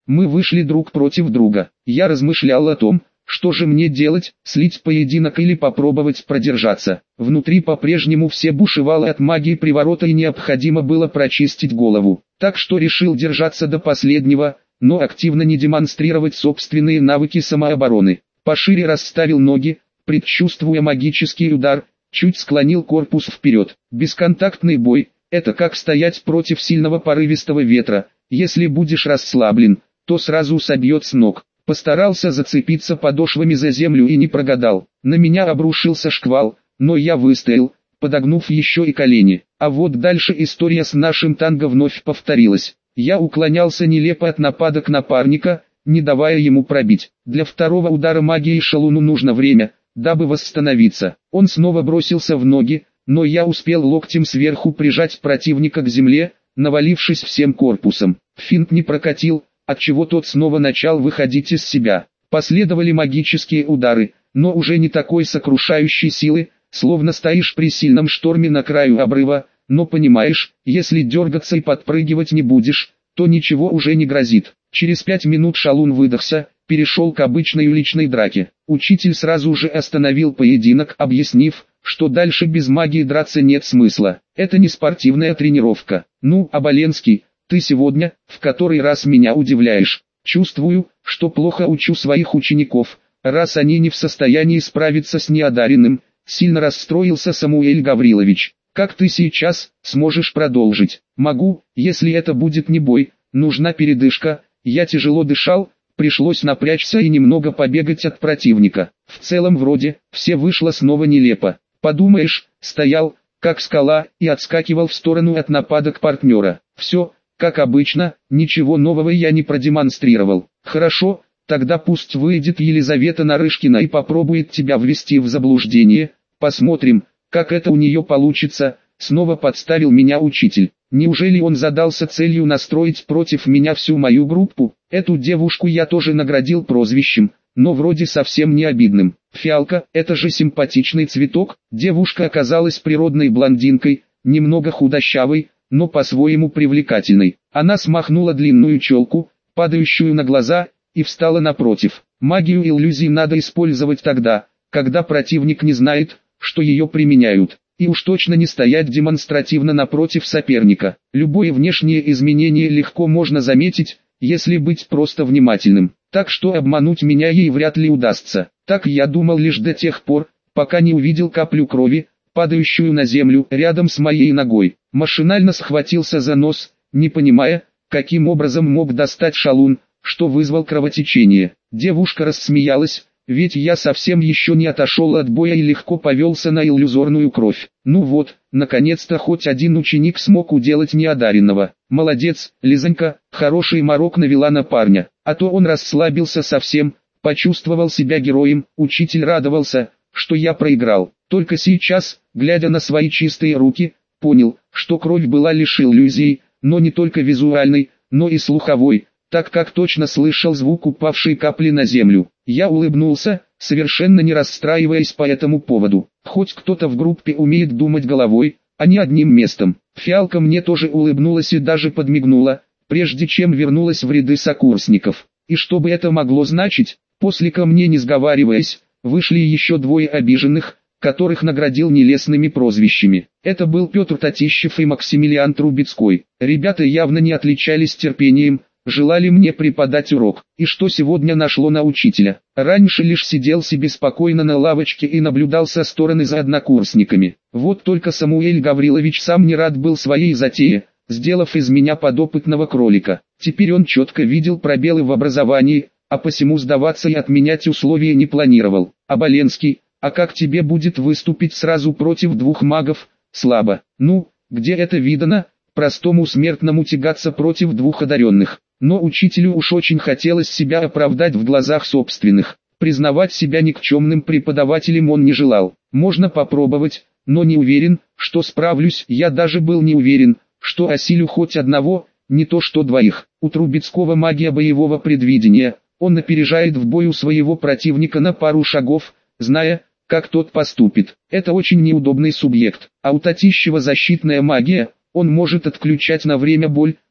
Мы вышли друг против друга. Я размышлял о том, что же мне делать, слить поединок или попробовать продержаться. Внутри по-прежнему все бушевало от магии приворота и необходимо было прочистить голову. Так что решил держаться до последнего, но активно не демонстрировать собственные навыки самообороны. Пошире расставил ноги, предчувствуя магический удар, чуть склонил корпус вперед. Бесконтактный бой – это как стоять против сильного порывистого ветра. Если будешь расслаблен, то сразу собьет с ног. Постарался зацепиться подошвами за землю и не прогадал. На меня обрушился шквал, но я выстоял, подогнув еще и колени. А вот дальше история с нашим танго вновь повторилась. Я уклонялся нелепо от нападок напарника, не давая ему пробить. Для второго удара магии шалуну нужно время, дабы восстановиться. Он снова бросился в ноги, но я успел локтем сверху прижать противника к земле, навалившись всем корпусом. Финт не прокатил, отчего тот снова начал выходить из себя. Последовали магические удары, но уже не такой сокрушающей силы, словно стоишь при сильном шторме на краю обрыва, но понимаешь, если дергаться и подпрыгивать не будешь, то ничего уже не грозит. Через 5 минут шалун выдохся, перешел к обычной уличной драке. Учитель сразу же остановил поединок, объяснив, что дальше без магии драться нет смысла. Это не спортивная тренировка. Ну, Оболенский, ты сегодня, в который раз меня удивляешь. Чувствую, что плохо учу своих учеников, раз они не в состоянии справиться с неодаренным. Сильно расстроился Самуэль Гаврилович. Как ты сейчас сможешь продолжить? Могу, если это будет не бой, нужна передышка. Я тяжело дышал, пришлось напрячься и немного побегать от противника. В целом вроде, все вышло снова нелепо. Подумаешь, стоял, как скала, и отскакивал в сторону от нападок партнера. Все, как обычно, ничего нового я не продемонстрировал. Хорошо, тогда пусть выйдет Елизавета Нарышкина и попробует тебя ввести в заблуждение. Посмотрим, как это у нее получится. Снова подставил меня учитель. Неужели он задался целью настроить против меня всю мою группу? Эту девушку я тоже наградил прозвищем, но вроде совсем не обидным. Фиалка, это же симпатичный цветок. Девушка оказалась природной блондинкой, немного худощавой, но по-своему привлекательной. Она смахнула длинную челку, падающую на глаза, и встала напротив. Магию иллюзий надо использовать тогда, когда противник не знает, что ее применяют. И уж точно не стоять демонстративно напротив соперника. Любое внешнее изменение легко можно заметить, если быть просто внимательным. Так что обмануть меня ей вряд ли удастся. Так я думал лишь до тех пор, пока не увидел каплю крови, падающую на землю рядом с моей ногой. Машинально схватился за нос, не понимая, каким образом мог достать шалун, что вызвал кровотечение. Девушка рассмеялась, ведь я совсем еще не отошел от боя и легко повелся на иллюзорную кровь. Ну вот, наконец-то хоть один ученик смог уделать неодаренного. Молодец, Лизонька, хороший морок навела на парня. А то он расслабился совсем, почувствовал себя героем. Учитель радовался, что я проиграл. Только сейчас, глядя на свои чистые руки, понял, что кровь была лишь иллюзией, но не только визуальной, но и слуховой, так как точно слышал звук упавшей капли на землю. Я улыбнулся, совершенно не расстраиваясь по этому поводу. Хоть кто-то в группе умеет думать головой, а не одним местом. Фиалка мне тоже улыбнулась и даже подмигнула, прежде чем вернулась в ряды сокурсников. И что бы это могло значить? После ко мне не сговариваясь, вышли еще двое обиженных, которых наградил нелестными прозвищами. Это был Петр Татищев и Максимилиан Трубецкой. Ребята явно не отличались терпением, желали мне преподать урок. И что сегодня нашло на учителя? Раньше лишь сидел себе спокойно на лавочке и наблюдал со стороны за однокурсниками. Вот только Самуэль Гаврилович сам не рад был своей затее, сделав из меня подопытного кролика. Теперь он четко видел пробелы в образовании, а посему сдаваться и отменять условия не планировал. Оболенский, а как тебе будет выступить сразу против двух магов? Слабо. Ну, где это видано, простому смертному тягаться против двух одаренных? Но учителю уж очень хотелось себя оправдать в глазах собственных. Признавать себя никчемным преподавателем он не желал. Можно попробовать, но не уверен, что справлюсь. Я даже был не уверен, что осилю хоть одного, не то что двоих. У Трубецкого магия боевого предвидения. Он опережает в бою своего противника на пару шагов, зная, как тот поступит. Это очень неудобный субъект. А у Татищева защитная магия, он может отключать на время боль,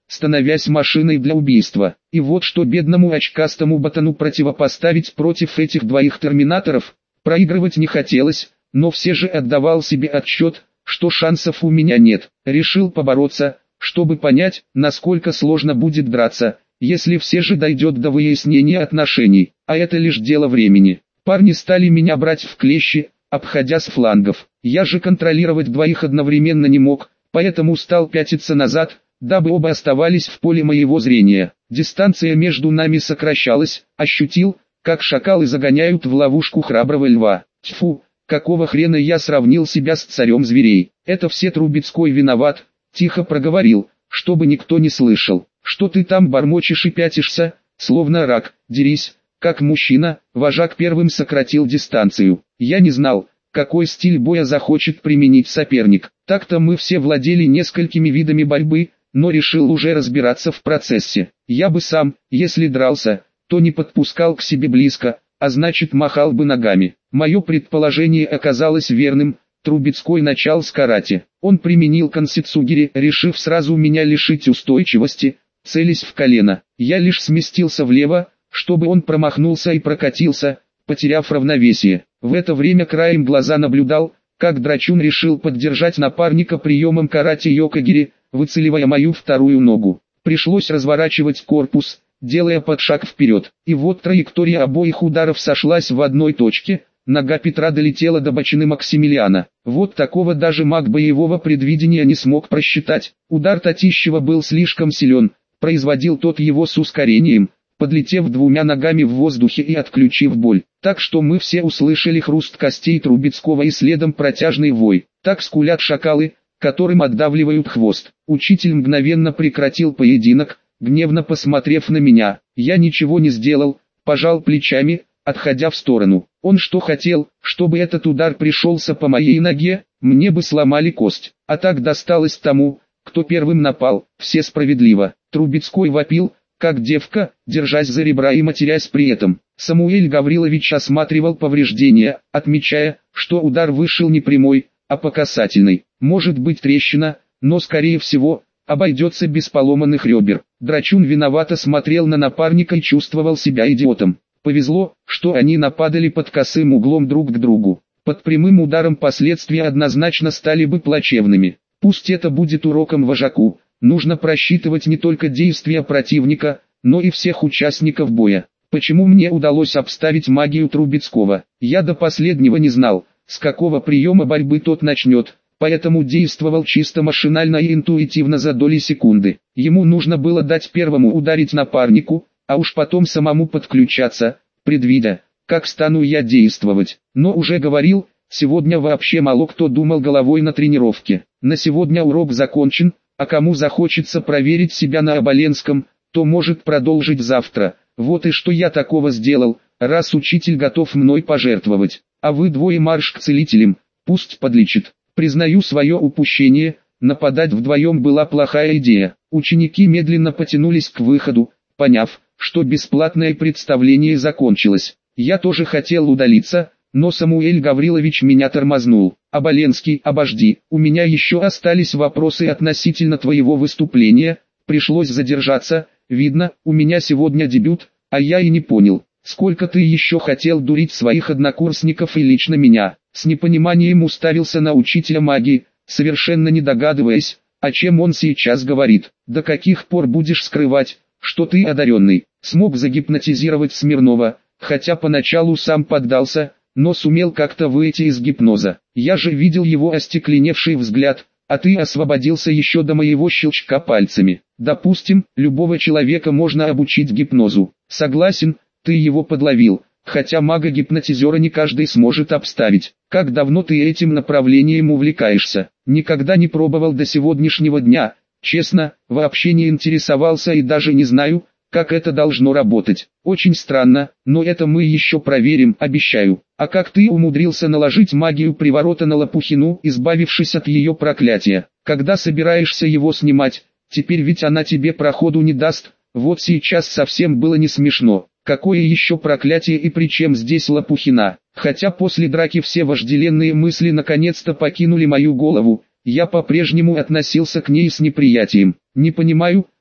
становясь машиной для убийства. И вот что бедному очкастому ботану противопоставить против этих двоих терминаторов, проигрывать не хотелось, но все же отдавал себе отчет, что шансов у меня нет. Решил побороться, чтобы понять, насколько сложно будет драться, если все же дойдет до выяснения отношений, а это лишь дело времени. Парни стали меня брать в клещи, обходя с флангов. Я же контролировать двоих одновременно не мог, поэтому стал пятиться назад, дабы оба оставались в поле моего зрения. Дистанция между нами сокращалась, ощутил, как шакалы загоняют в ловушку храброго льва. Тьфу, какого хрена я сравнил себя с царем зверей? Это все Трубецкой виноват, тихо проговорил, чтобы никто не слышал. Что ты там бормочешь и пятишься, словно рак, дерись, как мужчина. Вожак первым сократил дистанцию. Я не знал, какой стиль боя захочет применить соперник. Так-то мы все владели несколькими видами борьбы, но решил уже разбираться в процессе. Я бы сам, если дрался, то не подпускал к себе близко, а значит махал бы ногами. Мое предположение оказалось верным. Трубецкой начал с карате. Он применил кансицугири, решив сразу меня лишить устойчивости, целясь в колено. Я лишь сместился влево, чтобы он промахнулся и прокатился, потеряв равновесие. В это время краем глаза наблюдал, как Драчун решил поддержать напарника приемом карате-йокогири, выцеливая мою вторую ногу. Пришлось разворачивать корпус, делая подшаг вперед. И вот траектория обоих ударов сошлась в одной точке. Нога Петра долетела до бочины Максимилиана. Вот такого даже маг боевого предвидения не смог просчитать. Удар Татищева был слишком силен, производил тот его с ускорением, подлетев двумя ногами в воздухе и отключив боль. Так что мы все услышали хруст костей Трубецкого и следом протяжный вой. Так скулят шакалы, которым отдавливают хвост. Учитель мгновенно прекратил поединок, гневно посмотрев на меня. Я ничего не сделал, пожал плечами, отходя в сторону. Он что хотел, чтобы этот удар пришелся по моей ноге? Мне бы сломали кость. А так досталось тому, кто первым напал. Все справедливо. Трубецкой вопил, как девка, держась за ребра и матерясь при этом. Самуэль Гаврилович осматривал повреждения, отмечая, что удар вышел не прямой, а по касательной. Может быть трещина, но скорее всего, обойдется без поломанных ребер. Драчун виновато смотрел на напарника и чувствовал себя идиотом. Повезло, что они нападали под косым углом друг к другу. Под прямым ударом последствия однозначно стали бы плачевными. Пусть это будет уроком вожаку. Нужно просчитывать не только действия противника, но и всех участников боя. Почему мне удалось обставить магию Трубецкого? Я до последнего не знал, с какого приема борьбы тот начнет, поэтому действовал чисто машинально и интуитивно за доли секунды. Ему нужно было дать первому ударить напарнику, а уж потом самому подключаться, предвидя, как стану я действовать. Но уже говорил, сегодня вообще мало кто думал головой на тренировке. На сегодня урок закончен, а кому захочется проверить себя на Оболенском, то может продолжить завтра. Вот и что я такого сделал, раз учитель готов мной пожертвовать. А вы двое марш к целителям, пусть подлечит. Признаю свое упущение, нападать вдвоем была плохая идея. Ученики медленно потянулись к выходу, поняв, что бесплатное представление закончилось. Я тоже хотел удалиться, но Самуэль Гаврилович меня тормознул. «Оболенский, обожди, у меня еще остались вопросы относительно твоего выступления, пришлось задержаться, видно, у меня сегодня дебют, а я и не понял, сколько ты еще хотел дурить своих однокурсников и лично меня». С непониманием уставился на учителя магии, совершенно не догадываясь, о чем он сейчас говорит. «До каких пор будешь скрывать, что ты одаренный?» Смог загипнотизировать Смирнова, хотя поначалу сам поддался, но сумел как-то выйти из гипноза. Я же видел его остекленевший взгляд, а ты освободился еще до моего щелчка пальцами. Допустим, любого человека можно обучить гипнозу. Согласен, ты его подловил, хотя мага-гипнотизера не каждый сможет обставить. Как давно ты этим направлением увлекаешься? Никогда не пробовал до сегодняшнего дня. Честно, вообще не интересовался и даже не знаю, как это должно работать. Очень странно, но это мы еще проверим, обещаю. А как ты умудрился наложить магию приворота на Лопухину, избавившись от ее проклятия? Когда собираешься его снимать? Теперь ведь она тебе проходу не даст. Вот сейчас совсем было не смешно. Какое еще проклятие и при чем здесь Лопухина? Хотя после драки все вожделенные мысли наконец-то покинули мою голову, я по-прежнему относился к ней с неприятием. Не понимаю,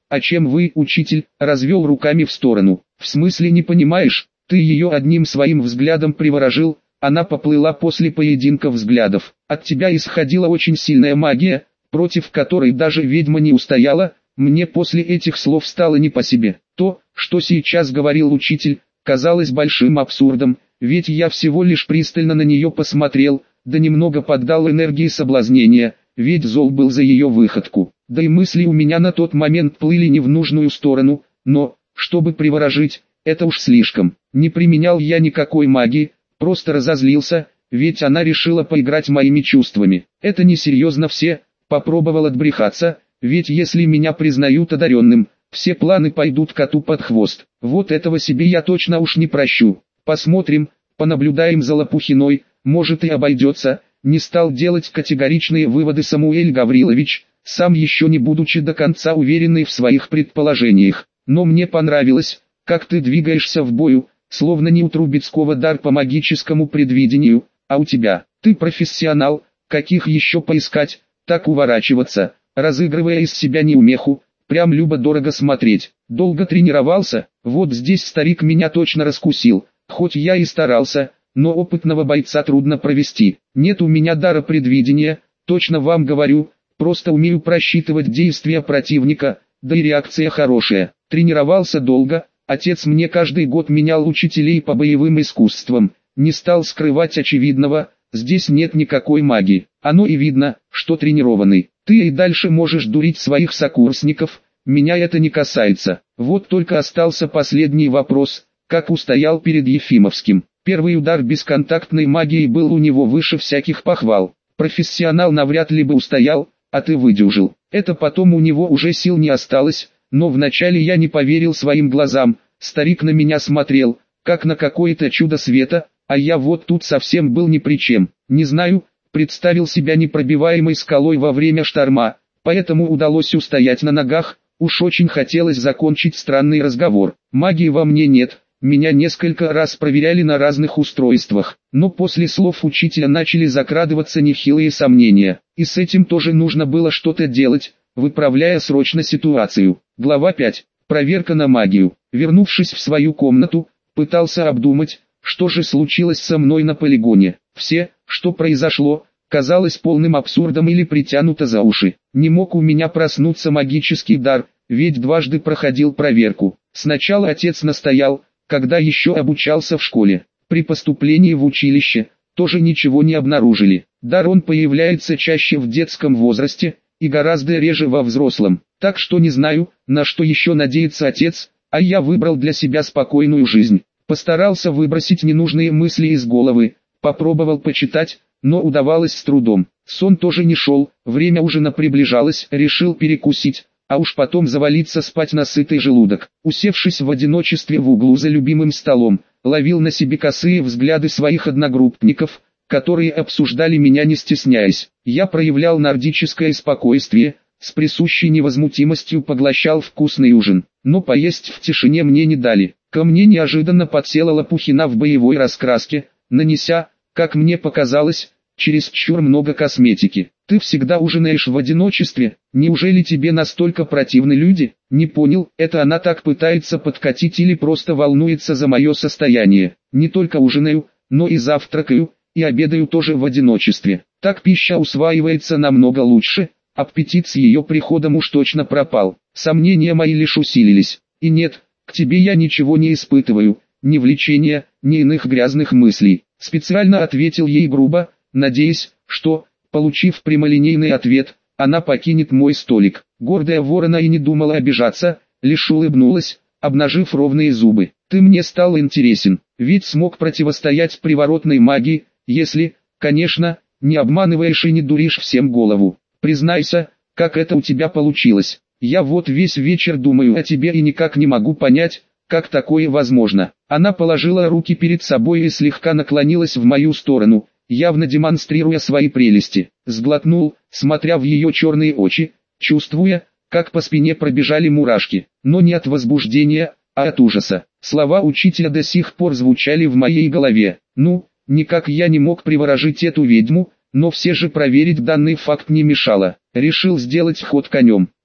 А чем вы, учитель? Развел руками в сторону. В смысле не понимаешь? Ты ее одним своим взглядом приворожил. Она поплыла после поединка взглядов. От тебя исходила очень сильная магия, против которой даже ведьма не устояла. Мне после этих слов стало не по себе. То, что сейчас говорил учитель, казалось большим абсурдом, ведь я всего лишь пристально на нее посмотрел, да немного поддал энергии соблазнения, ведь зол был за ее выходку. Да и мысли у меня на тот момент плыли не в нужную сторону, но, чтобы приворожить, это уж слишком. Не применял я никакой магии, просто разозлился, ведь она решила поиграть моими чувствами. Это несерьезно все, попробовал отбрехаться, ведь если меня признают одаренным, все планы пойдут коту под хвост. Вот этого себе я точно уж не прощу. Посмотрим, понаблюдаем за Лопухиной, может и обойдется. Не стал делать категоричные выводы Самуэль Гаврилович, сам еще не будучи до конца уверенный в своих предположениях. Но мне понравилось, как ты двигаешься в бою, словно не у Трубецкого дар по магическому предвидению, а у тебя. Ты профессионал, каких еще поискать, так уворачиваться, разыгрывая из себя неумеху, прям любо-дорого смотреть. Долго тренировался, вот здесь старик меня точно раскусил, хоть я и старался, но опытного бойца трудно провести. Нет у меня дара предвидения, точно вам говорю, просто умею просчитывать действия противника, да и реакция хорошая. Тренировался долго, отец мне каждый год менял учителей по боевым искусствам, не стал скрывать очевидного, здесь нет никакой магии. Оно и видно, что тренированный. Ты и дальше можешь дурить своих сокурсников, меня это не касается. Вот только остался последний вопрос, как устоял перед Ефимовским. Первый удар бесконтактной магией был у него выше всяких похвал. Профессионал навряд ли бы устоял, а ты выдержал. Это потом у него уже сил не осталось, но вначале я не поверил своим глазам. Старик на меня смотрел, как на какое-то чудо света, а я вот тут совсем был ни при чем. Не знаю, представил себя непробиваемой скалой во время шторма, поэтому удалось устоять на ногах. Уж очень хотелось закончить странный разговор. Магии во мне нет. Меня несколько раз проверяли на разных устройствах, но после слов учителя начали закрадываться нехилые сомнения. И с этим тоже нужно было что-то делать, выправляя срочно ситуацию. Глава 5. Проверка на магию. Вернувшись в свою комнату, пытался обдумать, что же случилось со мной на полигоне. Все, что произошло, казалось полным абсурдом или притянуто за уши. Не мог у меня проснуться магический дар, ведь дважды проходил проверку. Сначала отец настоял, когда еще обучался в школе. При поступлении в училище, тоже ничего не обнаружили. Дар он появляется чаще в детском возрасте, и гораздо реже во взрослом. Так что не знаю, на что еще надеется отец, а я выбрал для себя спокойную жизнь. Постарался выбросить ненужные мысли из головы, попробовал почитать, но удавалось с трудом. Сон тоже не шел, время ужина приближалось, решил перекусить, а уж потом завалиться спать на сытый желудок. Усевшись в одиночестве в углу за любимым столом, ловил на себе косые взгляды своих одногруппников, которые обсуждали меня не стесняясь. Я проявлял нордическое спокойствие, с присущей невозмутимостью поглощал вкусный ужин, но поесть в тишине мне не дали. Ко мне неожиданно подсела Лопухина в боевой раскраске, нанеся, как мне показалось, чересчур много косметики. Ты всегда ужинаешь в одиночестве, неужели тебе настолько противны люди? Не понял, это она так пытается подкатить или просто волнуется за мое состояние. Не только ужинаю, но и завтракаю, и обедаю тоже в одиночестве. Так пища усваивается намного лучше, аппетит с ее приходом уж точно пропал. Сомнения мои лишь усилились. И нет, к тебе я ничего не испытываю, ни влечения, ни иных грязных мыслей. Специально ответил ей грубо, надеясь, что, получив прямолинейный ответ, она покинет мой столик. Гордая ворона и не думала обижаться, лишь улыбнулась, обнажив ровные зубы. Ты мне стал интересен, ведь смог противостоять приворотной магии, если, конечно, не обманываешь и не дуришь всем голову. Признайся, как это у тебя получилось. Я вот весь вечер думаю о тебе и никак не могу понять, как такое возможно. Она положила руки перед собой и слегка наклонилась в мою сторону, явно демонстрируя свои прелести. Сглотнул, смотря в ее черные очи, чувствуя, как по спине пробежали мурашки, но не от возбуждения, а от ужаса. Слова учителя до сих пор звучали в моей голове. Ну, никак я не мог приворожить эту ведьму, но все же проверить данный факт не мешало. Решил сделать ход конем.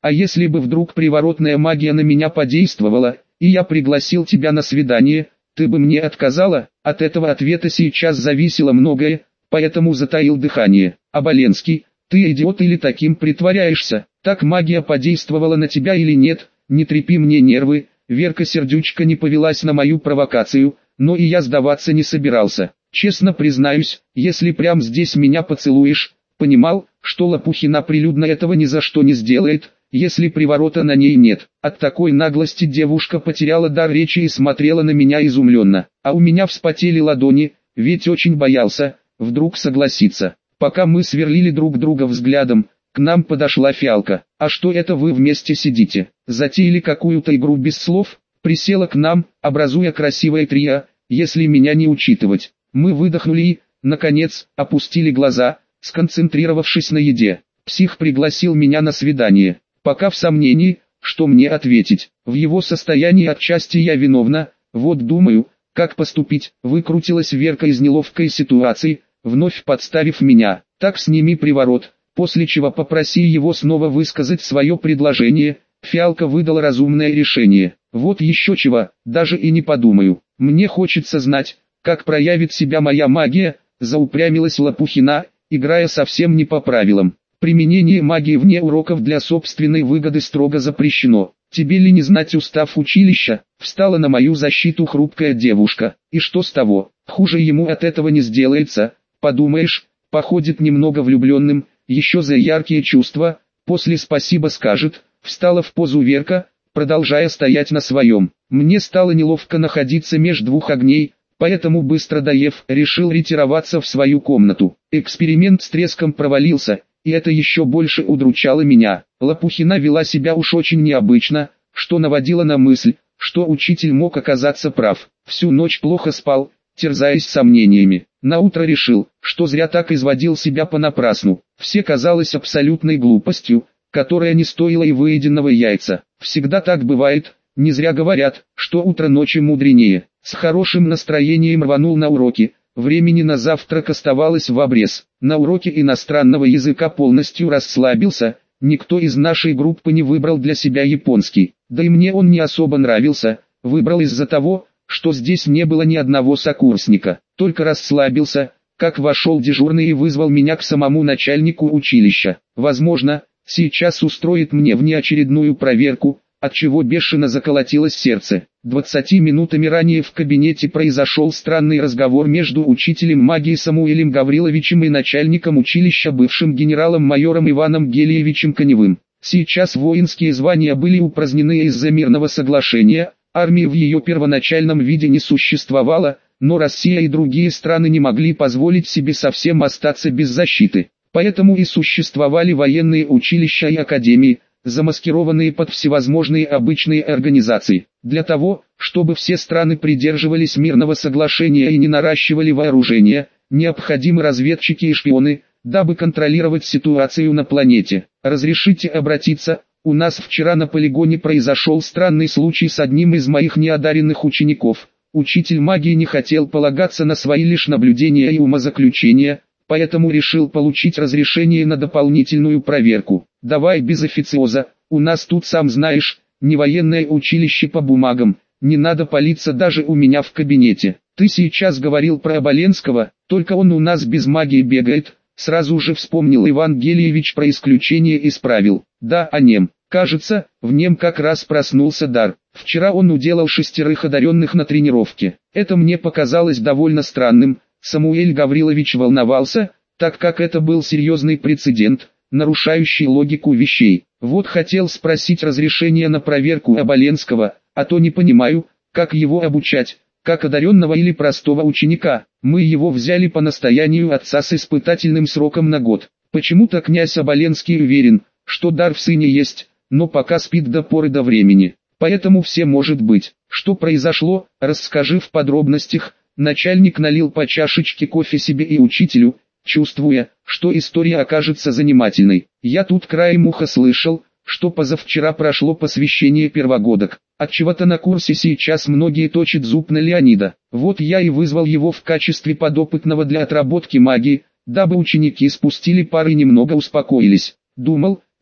А если бы вдруг приворотная магия на меня подействовала, и я пригласил тебя на свидание, ты бы мне отказала? От этого ответа сейчас зависело многое, поэтому затаил дыхание. Оболенский, ты идиот или таким притворяешься? Так магия подействовала на тебя или нет? Не трепи мне нервы. Верка Сердючка не повелась на мою провокацию, но и я сдаваться не собирался. Честно признаюсь, если прям здесь меня поцелуешь, понимал, что Лопухина прилюдно этого ни за что не сделает, если приворота на ней нет. От такой наглости девушка потеряла дар речи и смотрела на меня изумленно. А у меня вспотели ладони, ведь очень боялся, вдруг согласиться. Пока мы сверлили друг друга взглядом, к нам подошла Фиалка. «А что это вы вместе сидите? Затеяли какую-то игру без слов?» Присела к нам, образуя красивое трио, если меня не учитывать. Мы выдохнули и, наконец, опустили глаза, сконцентрировавшись на еде. Псих пригласил меня на свидание. Пока в сомнении, что мне ответить. В его состоянии отчасти я виновна, вот думаю, как поступить. Выкрутилась Верка из неловкой ситуации, вновь подставив меня. Так сними приворот, после чего попроси его снова высказать свое предложение. Фиалка выдала разумное решение. Вот еще чего, даже и не подумаю. Мне хочется знать, как проявит себя моя магия, заупрямилась Лопухина, играя совсем не по правилам. Применение магии вне уроков для собственной выгоды строго запрещено. Тебе ли не знать устав училища? Встала на мою защиту хрупкая девушка. И что с того? Хуже ему от этого не сделается. Подумаешь, походит немного влюбленным, еще за яркие чувства, после спасибо скажет. Встала в позу Верка, продолжая стоять на своем. Мне стало неловко находиться между двух огней, поэтому быстро доев, решил ретироваться в свою комнату. Эксперимент с треском провалился, и это еще больше удручало меня. Лопухина вела себя уж очень необычно, что наводило на мысль, что учитель мог оказаться прав. Всю ночь плохо спал, терзаясь сомнениями. Наутро решил, что зря так изводил себя понапрасну. Все казалось абсолютной глупостью, которая не стоила и выеденного яйца. Всегда так бывает, не зря говорят, что утро ночи мудренее. С хорошим настроением рванул на уроки. Времени на завтрак оставалось в обрез. На уроке иностранного языка полностью расслабился, никто из нашей группы не выбрал для себя японский. Да и мне он не особо нравился, выбрал из-за того, что здесь не было ни одного сокурсника. Только расслабился, как вошел дежурный и вызвал меня к самому начальнику училища. Возможно, сейчас устроит мне внеочередную проверку, отчего бешено заколотилось сердце. 20 минутами ранее в кабинете произошел странный разговор между учителем магии Самуилем Гавриловичем и начальником училища бывшим генералом-майором Иваном Гелиевичем Коневым. Сейчас воинские звания были упразднены из-за мирного соглашения, армии в ее первоначальном виде не существовало, но Россия и другие страны не могли позволить себе совсем остаться без защиты. Поэтому и существовали военные училища и академии, замаскированные под всевозможные обычные организации. Для того, чтобы все страны придерживались мирного соглашения и не наращивали вооружение, необходимы разведчики и шпионы, дабы контролировать ситуацию на планете. Разрешите обратиться, у нас вчера на полигоне произошел странный случай с одним из моих неодаренных учеников. Учитель магии не хотел полагаться на свои лишь наблюдения и умозаключения, поэтому решил получить разрешение на дополнительную проверку. Давай без официоза, у нас тут сам знаешь, не военное училище по бумагам, не надо палиться даже у меня в кабинете. Ты сейчас говорил про Оболенского, только он у нас без магии бегает, сразу же вспомнил Иван Гелиевич про исключение и исправил. Да, о нем. Кажется, в нем как раз проснулся дар. Вчера он уделал 6 одаренных на тренировке. Это мне показалось довольно странным. Самуэль Гаврилович волновался, так как это был серьезный прецедент, нарушающий логику вещей. Вот хотел спросить разрешения на проверку Оболенского, а то не понимаю, как его обучать, как одаренного или простого ученика. Мы его взяли по настоянию отца с испытательным сроком на год. Почему-то князь Оболенский уверен, что дар в сыне есть, но пока спит до поры до времени. Поэтому все может быть. Что произошло, расскажи в подробностях. Начальник налил по чашечке кофе себе и учителю, чувствуя, что история окажется занимательной. Я тут краем уха слышал, что позавчера прошло посвящение первогодок. Отчего-то на курсе сейчас многие точат зуб на Леонида. Вот я и вызвал его в качестве подопытного для отработки магии, дабы ученики спустили пары и немного успокоились. Думал,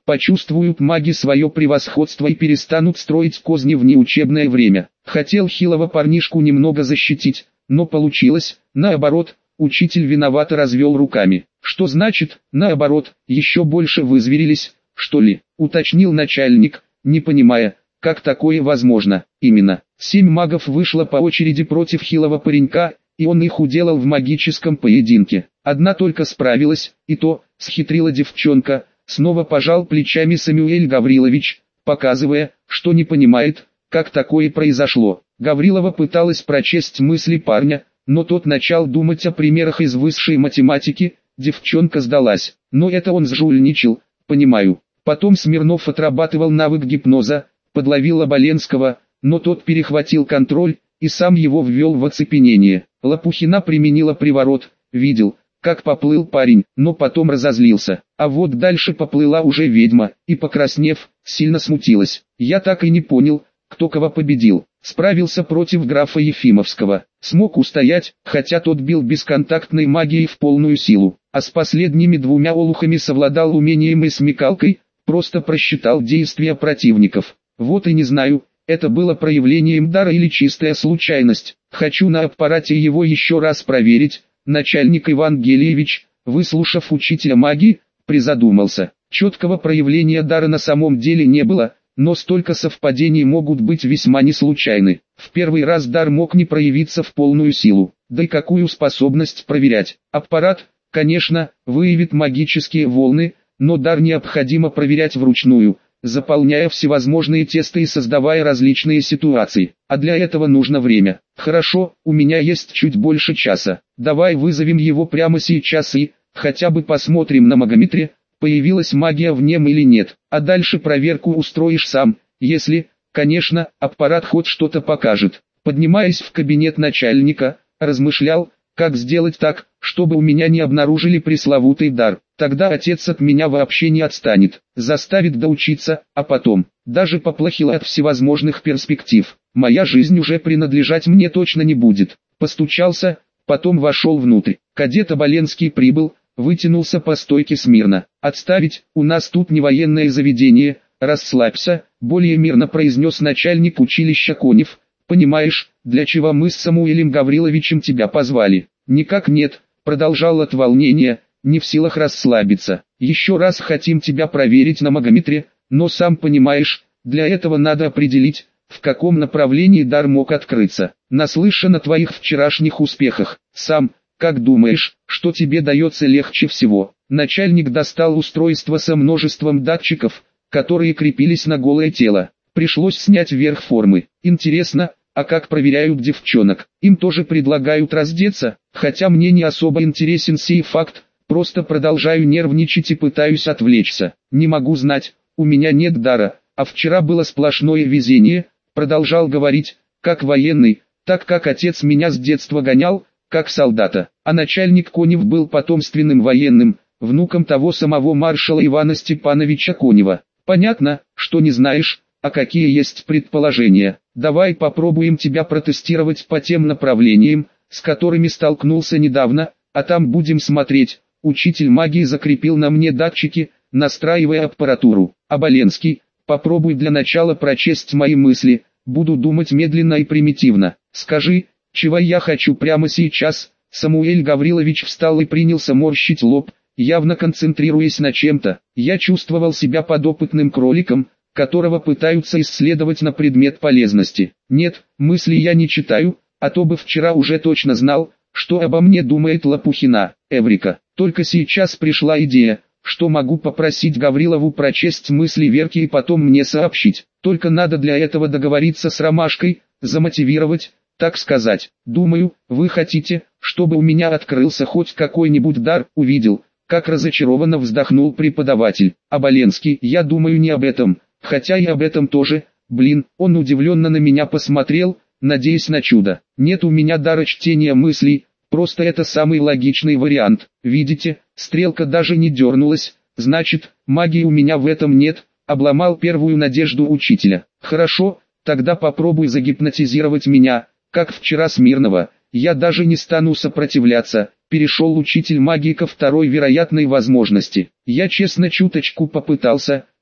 почувствуют маги свое превосходство и перестанут строить козни в неучебное время. Хотел хилого парнишку немного защитить, но получилось, наоборот, учитель виновато развел руками. Что значит, наоборот, еще больше вызверились, что ли, уточнил начальник, не понимая, как такое возможно. Именно, 7 магов вышло по очереди против хилого паренька, и он их уделал в магическом поединке. Одна только справилась, и то, схитрила девчонка, снова пожал плечами Самуэль Гаврилович, показывая, что не понимает, как такое произошло. Гаврилова пыталась прочесть мысли парня, но тот начал думать о примерах из высшей математики, девчонка сдалась. Но это он сжульничал, понимаю. Потом Смирнов отрабатывал навык гипноза, подловил Оболенского, но тот перехватил контроль, и сам его ввел в оцепенение. Лопухина применила приворот, видел, как поплыл парень, но потом разозлился. А вот дальше поплыла уже ведьма, и покраснев, сильно смутилась. Я так и не понял, кто кого победил. Справился против графа Ефимовского. Смог устоять, хотя тот бил бесконтактной магией в полную силу. А с последними 2 олухами совладал умением и смекалкой, просто просчитал действия противников. Вот и не знаю, это было проявлением дара или чистая случайность. Хочу на аппарате его еще раз проверить. Начальник Иван Гелиевич, выслушав учителя магии, призадумался. Четкого проявления дара на самом деле не было, но столько совпадений могут быть весьма неслучайны. В первый раз дар мог не проявиться в полную силу. Да и какую способность проверять? Аппарат, конечно, выявит магические волны, но дар необходимо проверять вручную, заполняя всевозможные тесты и создавая различные ситуации. А для этого нужно время. Хорошо, у меня есть чуть больше часа. Давай вызовем его прямо сейчас и, хотя бы посмотрим на магометре, появилась магия в нем или нет. А дальше проверку устроишь сам, если, конечно, аппарат хоть что-то покажет. Поднимаясь в кабинет начальника, размышлял, как сделать так, чтобы у меня не обнаружили пресловутый дар. Тогда отец от меня вообще не отстанет, заставит доучиться, а потом, даже поплохело от всевозможных перспектив. Моя жизнь уже принадлежать мне точно не будет. Постучался, потом вошел внутрь. Кадет Оболенский прибыл, вытянулся по стойке смирно. «Отставить, у нас тут не военное заведение, расслабься», более мирно произнес начальник училища Конев. «Понимаешь, для чего мы с Самуэлем Гавриловичем тебя позвали?» «Никак нет», продолжал от волнения, не в силах расслабиться. «Еще раз хотим тебя проверить на магометре, но сам понимаешь, для этого надо определить, в каком направлении дар мог открыться. Наслышан о твоих вчерашних успехах. Сам, как думаешь, что тебе дается легче всего?» Начальник достал устройство со множеством датчиков, которые крепились на голое тело. Пришлось снять верх формы. «Интересно, а как проверяют девчонок? Им тоже предлагают раздеться, хотя мне не особо интересен сей факт, просто продолжаю нервничать и пытаюсь отвлечься. Не могу знать, у меня нет дара, а вчера было сплошное везение», продолжал говорить, как военный, так как отец меня с детства гонял, как солдата, а начальник Конев был потомственным военным, внуком того самого маршала Ивана Степановича Конева. «Понятно, что не знаешь, а какие есть предположения. Давай попробуем тебя протестировать по тем направлениям, с которыми столкнулся недавно, а там будем смотреть». Учитель магии закрепил на мне датчики, настраивая аппаратуру. «Оболенский, попробуй для начала прочесть мои мысли, буду думать медленно и примитивно. Скажи, чего я хочу прямо сейчас». Самуэль Гаврилович встал и принялся морщить лоб, явно концентрируясь на чем-то. Я чувствовал себя подопытным кроликом, которого пытаются исследовать на предмет полезности. Нет, мысли я не читаю, а то бы вчера уже точно знал, что обо мне думает Лопухина. Эврика, только сейчас пришла идея, что могу попросить Гаврилову прочесть мысли Верки и потом мне сообщить. Только надо для этого договориться с Ромашкой, замотивировать, так сказать. Думаю, вы хотите, чтобы у меня открылся хоть какой-нибудь дар. Увидел, как разочарованно вздохнул преподаватель. Оболенский, я думаю не об этом, хотя и об этом тоже. Блин, он удивленно на меня посмотрел, надеясь на чудо. Нет у меня дара чтения мыслей, просто это самый логичный вариант. Видите, стрелка даже не дернулась, значит, магии у меня в этом нет, обломал первую надежду учителя. Хорошо, тогда попробуй загипнотизировать меня, как вчера Смирнова, я даже не стану сопротивляться. Перешел учитель магии ко второй вероятной возможности. Я честно чуточку попытался,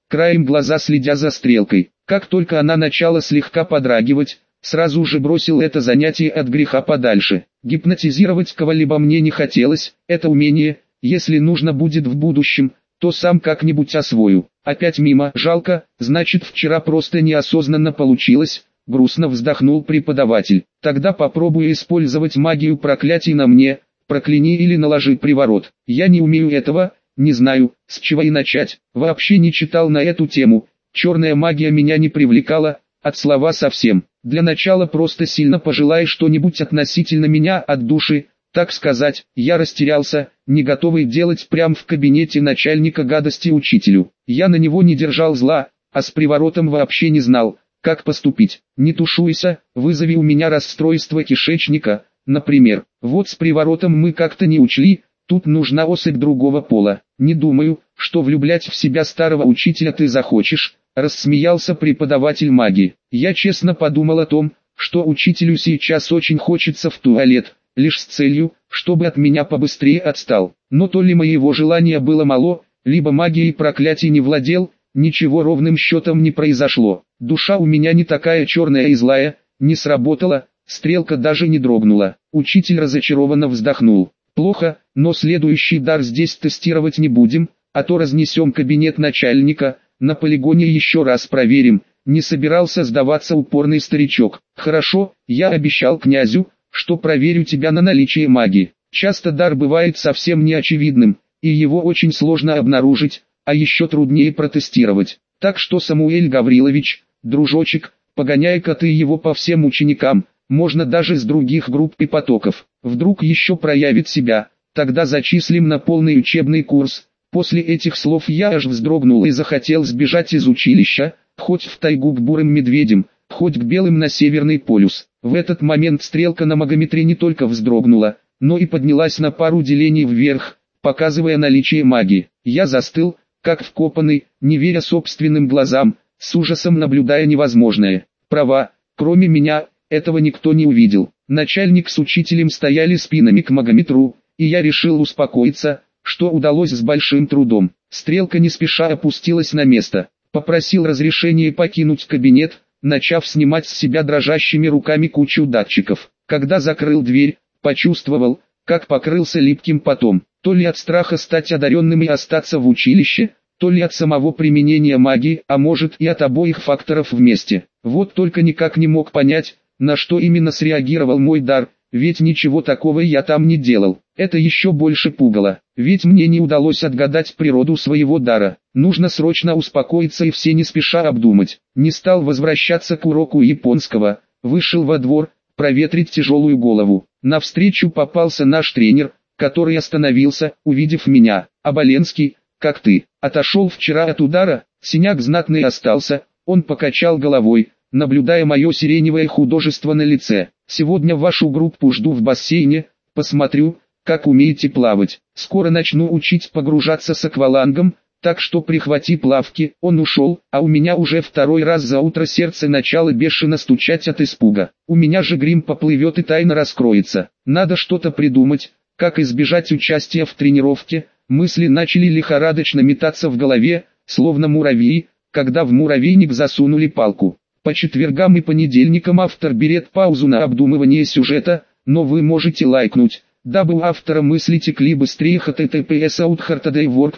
краем глаза следя за стрелкой. Как только она начала слегка подрагивать, сразу же бросил это занятие от греха подальше. Гипнотизировать кого-либо мне не хотелось, это умение, если нужно будет в будущем, то сам как-нибудь освою. Опять мимо, жалко, значит вчера просто неосознанно получилось, грустно вздохнул преподаватель. Тогда попробую использовать магию проклятий на мне, прокляни или наложи приворот. Я не умею этого, не знаю, с чего и начать, вообще не читал на эту тему, черная магия меня не привлекала, от слова совсем. Для начала просто сильно пожелай что-нибудь относительно меня от души, так сказать. Я растерялся, не готовый делать прямо в кабинете начальника гадости учителю. Я на него не держал зла, а с приворотом вообще не знал, как поступить. Не тушуйся, вызови у меня расстройство кишечника, например. Вот с приворотом мы как-то не учли, тут нужна особь другого пола. Не думаю, что влюблять в себя старого учителя ты захочешь, рассмеялся преподаватель магии. Я честно подумал о том, что учителю сейчас очень хочется в туалет, лишь с целью, чтобы от меня побыстрее отстал. Но то ли моего желания было мало, либо магией проклятий не владел, ничего ровным счетом не произошло. Душа у меня не такая черная и злая, не сработала, стрелка даже не дрогнула. Учитель разочарованно вздохнул. Плохо, но следующий дар здесь тестировать не будем, а то разнесем кабинет начальника, на полигоне еще раз проверим. Не собирался сдаваться упорный старичок. Хорошо, я обещал князю, что проверю тебя на наличие магии. Часто дар бывает совсем неочевидным, и его очень сложно обнаружить, а еще труднее протестировать. Так что, Самуэль Гаврилович, дружочек, погоняй-ка ты его по всем ученикам, можно даже с других групп и потоков. Вдруг еще проявит себя, тогда зачислим на полный учебный курс. После этих слов я аж вздрогнул и захотел сбежать из училища, хоть в тайгу к бурым медведям, хоть к белым на Северный полюс. В этот момент стрелка на магометре не только вздрогнула, но и поднялась на пару делений вверх, показывая наличие магии. Я застыл, как вкопанный, не веря собственным глазам, с ужасом наблюдая невозможное. Права, кроме меня, этого никто не увидел. Начальник с учителем стояли спинами к магометру, и я решил успокоиться, что удалось с большим трудом. Стрелка не спеша опустилась на место. Попросил разрешения покинуть кабинет, начав снимать с себя дрожащими руками кучу датчиков. Когда закрыл дверь, почувствовал, как покрылся липким потом. То ли от страха стать одаренным и остаться в училище, то ли от самого применения магии, а может и от обоих факторов вместе. Вот только никак не мог понять, на что именно среагировал мой дар, ведь ничего такого я там не делал. Это еще больше пугало, ведь мне не удалось отгадать природу своего дара. Нужно срочно успокоиться и все не спеша обдумать. Не стал возвращаться к уроку японского, вышел во двор, проветрить тяжелую голову. Навстречу попался наш тренер, который остановился, увидев меня. «Оболенский, как ты? Отошел вчера от удара?» Синяк знатный остался, он покачал головой, наблюдая мое сиреневое художество на лице. «Сегодня вашу группу жду в бассейне, посмотрю, как умеете плавать. Скоро начну учить погружаться с аквалангом, так что прихвати плавки». Он ушел, а у меня уже второй раз за утро сердце начало бешено стучать от испуга. У меня же грим поплывет и тайна раскроется. Надо что-то придумать, как избежать участия в тренировке. Мысли начали лихорадочно метаться в голове, словно муравьи, когда в муравейник засунули палку. По четвергам и понедельникам автор берет паузу на обдумывание сюжета, но вы можете лайкнуть, дабы у автора мысли текли быстрее. https outhartodaywork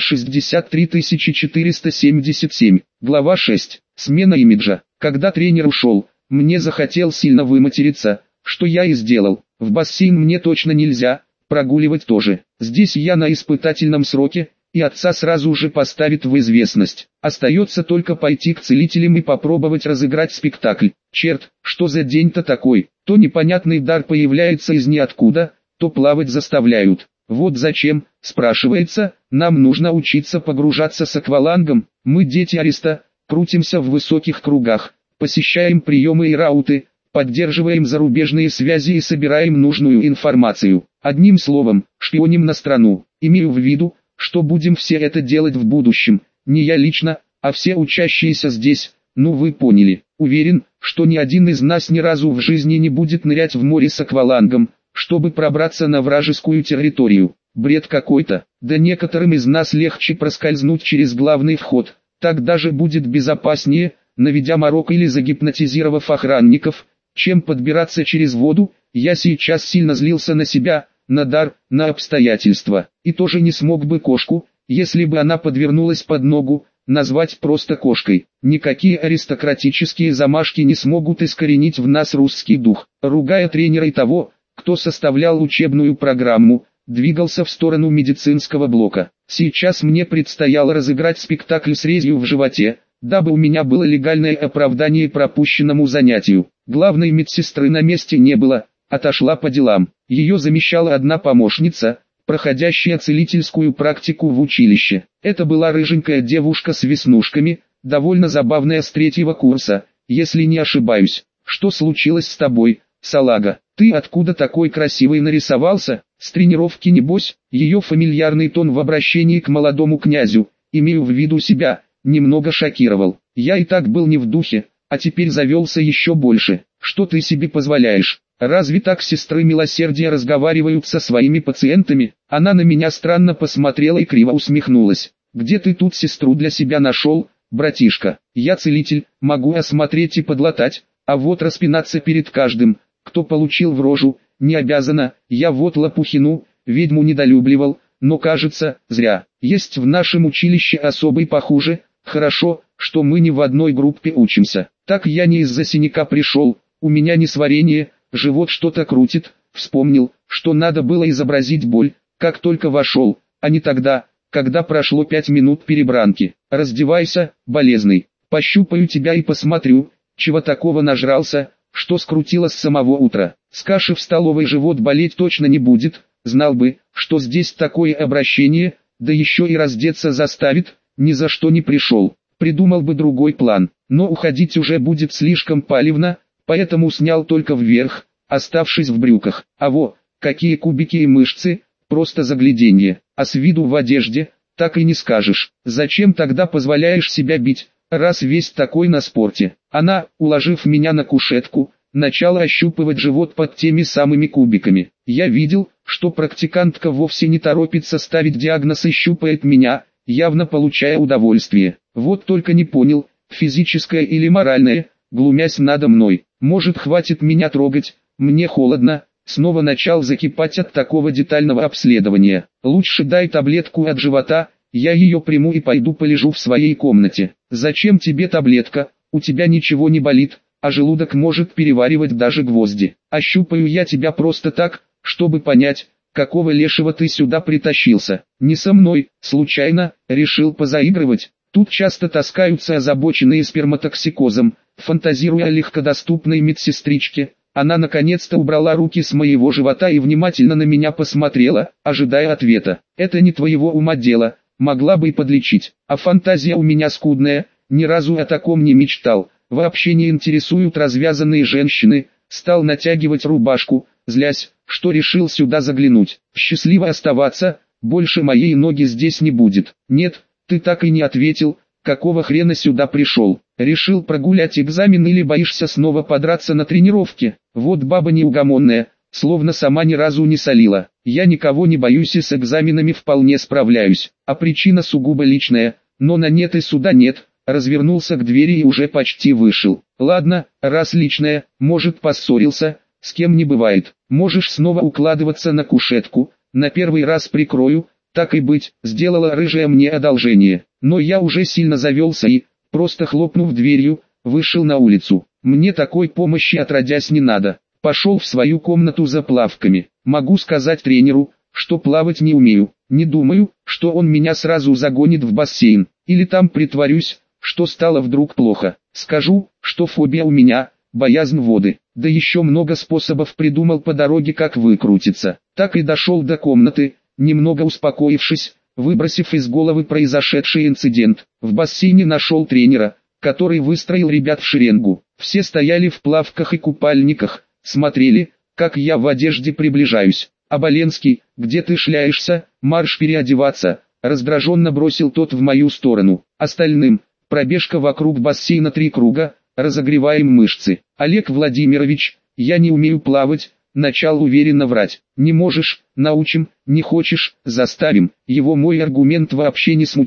363477. Глава 6. Смена имиджа. Когда тренер ушел, мне захотел сильно выматериться, что я и сделал. В бассейн мне точно нельзя, прогуливать тоже. Здесь я на испытательном сроке, и отца сразу же поставит в известность. Остается только пойти к целителям и попробовать разыграть спектакль. Черт, что за день-то такой? То непонятный дар появляется из ниоткуда, то плавать заставляют. Вот зачем, спрашивается, нам нужно учиться погружаться с аквалангом. Мы дети Ариста, крутимся в высоких кругах, посещаем приемы и рауты, поддерживаем зарубежные связи и собираем нужную информацию. Одним словом, шпионим на страну. Имею в виду, что будем все это делать в будущем, не я лично, а все учащиеся здесь, ну вы поняли. Уверен, что ни один из нас ни разу в жизни не будет нырять в море с аквалангом, чтобы пробраться на вражескую территорию. Бред какой-то. Да некоторым из нас легче проскользнуть через главный вход, Так даже будет безопаснее, наведя морок или загипнотизировав охранников, чем подбираться через воду. Я сейчас сильно злился на себя, на дар, на обстоятельства, и тоже не смог бы кошку, если бы она подвернулась под ногу, назвать просто кошкой. Никакие аристократические замашки не смогут искоренить в нас русский дух. Ругая тренера и того, кто составлял учебную программу, двигался в сторону медицинского блока. Сейчас мне предстояло разыграть спектакль с резью в животе, дабы у меня было легальное оправдание пропущенному занятию. Главной медсестры на месте не было, отошла по делам. Ее замещала одна помощница, проходящая целительскую практику в училище. Это была рыженькая девушка с веснушками, довольно забавная с 3-го курса, если не ошибаюсь. «Что случилось с тобой, салага? Ты откуда такой красивый нарисовался? С тренировки небось?» Ее фамильярный тон в обращении к молодому князю, имею в виду себя, немного шокировал. Я и так был не в духе, а теперь завелся еще больше. «Что ты себе позволяешь? Разве так сестры милосердия разговаривают со своими пациентами?» Она на меня странно посмотрела и криво усмехнулась. «Где ты тут сестру для себя нашел, братишка? Я целитель, могу осмотреть и подлатать, а вот распинаться перед каждым, кто получил в рожу, не обязана. Я вот Лопухину, ведьму недолюбливал, но кажется, зря. Есть в нашем училище особый похуже. Хорошо, что мы не в одной группе учимся. Так я не из-за синяка пришел, у меня несварение, живот что-то крутит». Вспомнил, что надо было изобразить боль, как только вошел, а не тогда, когда прошло 5 минут перебранки. «Раздевайся, болезный, пощупаю тебя и посмотрю, чего такого нажрался, что скрутило с самого утра. С каши в столовой живот болеть точно не будет, знал бы, что здесь такое обращение, да еще и раздеться заставит, ни за что не пришел. Придумал бы другой план, но уходить уже будет слишком палевно, поэтому снял только вверх, оставшись в брюках. А во, какие кубики и мышцы, просто загляденье, а с виду в одежде, так и не скажешь. Зачем тогда позволяешь себя бить, раз весь такой на спорте?» Она, уложив меня на кушетку, начала ощупывать живот под теми самыми кубиками. Я видел, что практикантка вовсе не торопится ставить диагноз и щупает меня, явно получая удовольствие. Вот только не понял, физическое или моральное, глумясь надо мной. «Может, хватит меня трогать, мне холодно». Снова начал закипать от такого детального обследования. «Лучше дай таблетку от живота, я ее приму и пойду полежу в своей комнате». «Зачем тебе таблетка? У тебя ничего не болит, а желудок может переваривать даже гвозди. Ощупаю я тебя просто так, чтобы понять, какого лешего ты сюда притащился. Не со мной, случайно, решил позаигрывать». Тут часто таскаются озабоченные сперматоксикозом, фантазируя о легкодоступной медсестричке. Она наконец-то убрала руки с моего живота и внимательно на меня посмотрела, ожидая ответа. «Это не твоего ума дело, могла бы и подлечить. А фантазия у меня скудная, ни разу о таком не мечтал. Вообще не интересуют развязанные женщины». Стал натягивать рубашку, злясь, что решил сюда заглянуть. «Счастливо оставаться, больше моей ноги здесь не будет». «Нет, ты так и не ответил, какого хрена сюда пришел? Решил прогулять экзамен или боишься снова подраться на тренировке?» Вот баба неугомонная, словно сама ни разу не солила. «Я никого не боюсь и с экзаменами вполне справляюсь, а причина сугубо личная, но на нет и суда нет». Развернулся к двери и уже почти вышел. «Ладно, раз личная, может поссорился, с кем не бывает. Можешь снова укладываться на кушетку, на первый раз прикрою». Так и быть, сделала рыжая мне одолжение. Но я уже сильно завелся и, просто хлопнув дверью, вышел на улицу. Мне такой помощи отродясь не надо. Пошел в свою комнату за плавками. Могу сказать тренеру, что плавать не умею. Не думаю, что он меня сразу загонит в бассейн. Или там притворюсь, что стало вдруг плохо. Скажу, что фобия у меня, боязнь воды. Да еще много способов придумал по дороге, как выкрутиться. Так и дошел до комнаты. Немного успокоившись, выбросив из головы произошедший инцидент, в бассейне нашел тренера, который выстроил ребят в шеренгу. Все стояли в плавках и купальниках, смотрели, как я в одежде приближаюсь. «Оболенский, где ты шляешься? Марш переодеваться!» Раздраженно бросил тот в мою сторону. Остальным, пробежка вокруг бассейна 3 круга, разогреваем мышцы. «Олег Владимирович, я не умею плавать», начал уверенно врать. «Не можешь, научим, не хочешь, заставим». Его мой аргумент вообще не смутил.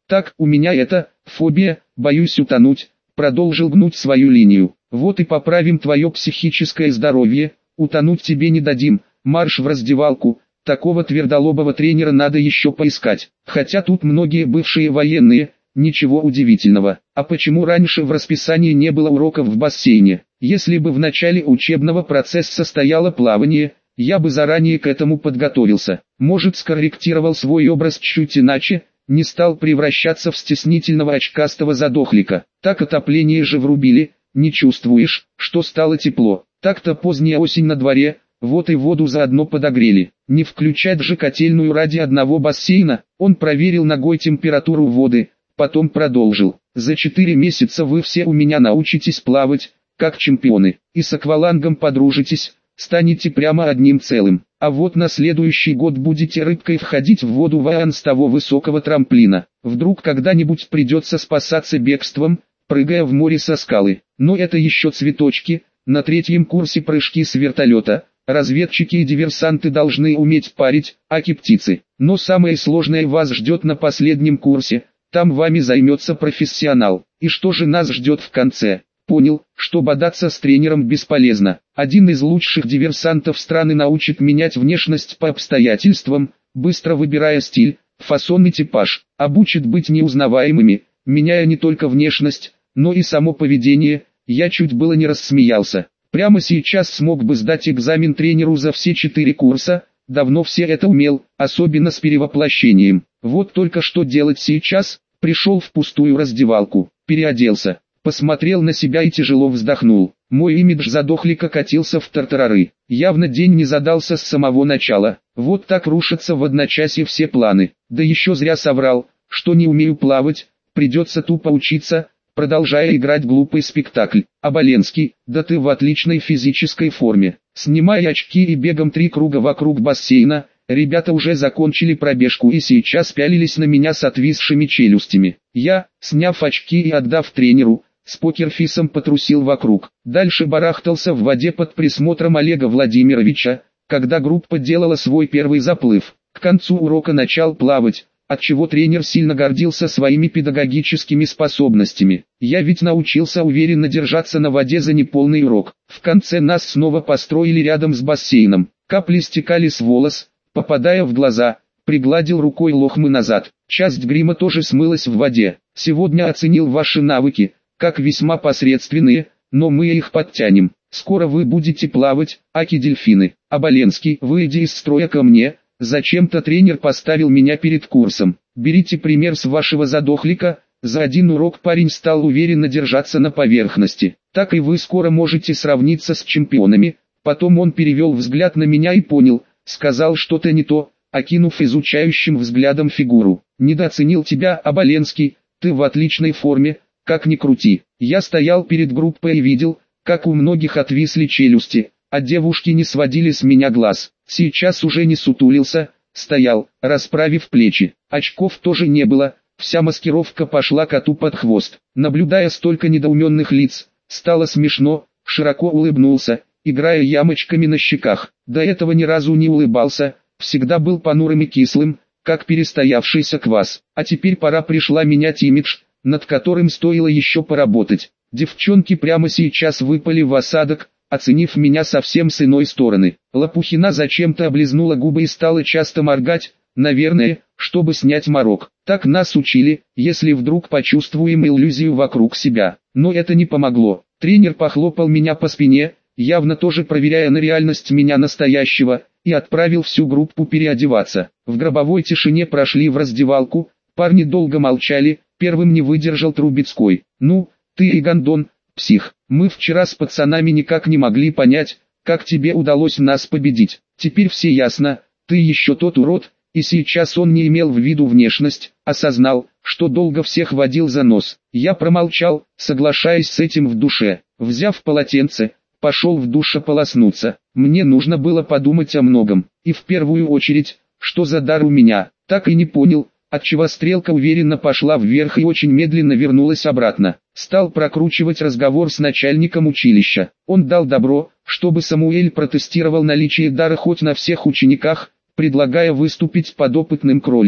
Так, у меня это, фобия, боюсь утонуть, продолжил гнуть свою линию. Вот и поправим твое психическое здоровье, утонуть тебе не дадим, марш в раздевалку. Такого твердолобого тренера надо еще поискать. Хотя тут многие бывшие военные, ничего удивительного. А почему раньше в расписании не было уроков в бассейне? Если бы в начале учебного процесса стояло плавание, я бы заранее к этому подготовился. Может, скорректировал свой образ чуть иначе, не стал превращаться в стеснительного очкастого задохлика. Так отопление же врубили, не чувствуешь, что стало тепло. Так-то поздняя осень на дворе, вот и воду заодно подогрели. Не включать же котельную ради одного бассейна. Он проверил ногой температуру воды, потом продолжил. За 4 месяца вы все у меня научитесь плавать, как чемпионы, и с аквалангом подружитесь, станете прямо одним целым. А вот на следующий год будете рыбкой входить в воду ван с того высокого трамплина. Вдруг когда-нибудь придется спасаться бегством, прыгая в море со скалы. Но это еще цветочки. На 3-м курсе прыжки с вертолета. Разведчики и диверсанты должны уметь парить, аки птицы. Но самое сложное вас ждет на последнем курсе. Там вами займется профессионал. И что же нас ждет в конце? Понял, что бодаться с тренером бесполезно. Один из лучших диверсантов страны научит менять внешность по обстоятельствам, быстро выбирая стиль, фасон и типаж. Обучит быть неузнаваемыми, меняя не только внешность, но и само поведение. Я чуть было не рассмеялся. Прямо сейчас смог бы сдать экзамен тренеру за все 4 курса, давно все это умел, особенно с перевоплощением. Вот только что делать сейчас? Пришел в пустую раздевалку, переоделся, посмотрел на себя и тяжело вздохнул. Мой имидж задохлика катился в тартарары. Явно день не задался с самого начала. Вот так рушатся в одночасье все планы. Да еще зря соврал, что не умею плавать, придется тупо учиться, продолжая играть глупый спектакль. Оболенский, да ты в отличной физической форме. Снимай очки и бегом 3 круга вокруг бассейна. Ребята уже закончили пробежку и сейчас пялились на меня с отвисшими челюстями. Я, сняв очки и отдав тренеру, с покерфисом потрусил вокруг. Дальше барахтался в воде под присмотром Олега Владимировича, когда группа делала свой первый заплыв. К концу урока начал плавать, отчего тренер сильно гордился своими педагогическими способностями. Я ведь научился уверенно держаться на воде за неполный урок. В конце нас снова построили рядом с бассейном. Капли стекали с волос, попадая в глаза, пригладил рукой лохмы назад. Часть грима тоже смылась в воде. Сегодня оценил ваши навыки, как весьма посредственные, но мы их подтянем. Скоро вы будете плавать, аки дельфины. Оболенский, выйди из строя ко мне. Зачем-то тренер поставил меня перед курсом. Берите пример с вашего задохлика. За 1 урок парень стал уверенно держаться на поверхности. Так и вы скоро можете сравниться с чемпионами. Потом он перевел взгляд на меня и понял, сказал что-то не то, окинув изучающим взглядом фигуру. Недооценил тебя, Оболенский, ты в отличной форме, как ни крути. Я стоял перед группой и видел, как у многих отвисли челюсти, а девушки не сводили с меня глаз. Сейчас уже не сутулился, стоял, расправив плечи. Очков тоже не было, вся маскировка пошла коту под хвост. Наблюдая столько недоуменных лиц, стало смешно, широко улыбнулся, играя ямочками на щеках. До этого ни разу не улыбался, всегда был понурым и кислым, как перестоявшийся квас. А теперь пора пришла менять имидж, над которым стоило еще поработать. Девчонки прямо сейчас выпали в осадок, оценив меня совсем с иной стороны. Лопухина зачем-то облизнула губы и стала часто моргать, наверное, чтобы снять морок. Так нас учили, если вдруг почувствуем иллюзию вокруг себя. Но это не помогло. Тренер похлопал меня по спине, явно тоже проверяя на реальность меня настоящего, и отправил всю группу переодеваться. В гробовой тишине прошли в раздевалку, парни долго молчали, первым не выдержал Трубецкой. «Ну, ты и гондон, псих, мы вчера с пацанами никак не могли понять, как тебе удалось нас победить. Теперь все ясно, ты еще тот урод». И сейчас он не имел в виду внешность, осознал, что долго всех водил за нос. Я промолчал, соглашаясь с этим в душе. Взяв полотенце, пошел в душ ополоснуться. Мне нужно было подумать о многом. И в первую очередь, что за дар у меня. Так и не понял, отчего стрелка уверенно пошла вверх и очень медленно вернулась обратно. Стал прокручивать разговор с начальником училища. Он дал добро, чтобы Самуэль протестировал наличие дара хоть на всех учениках, предлагая выступить подопытным кроликом.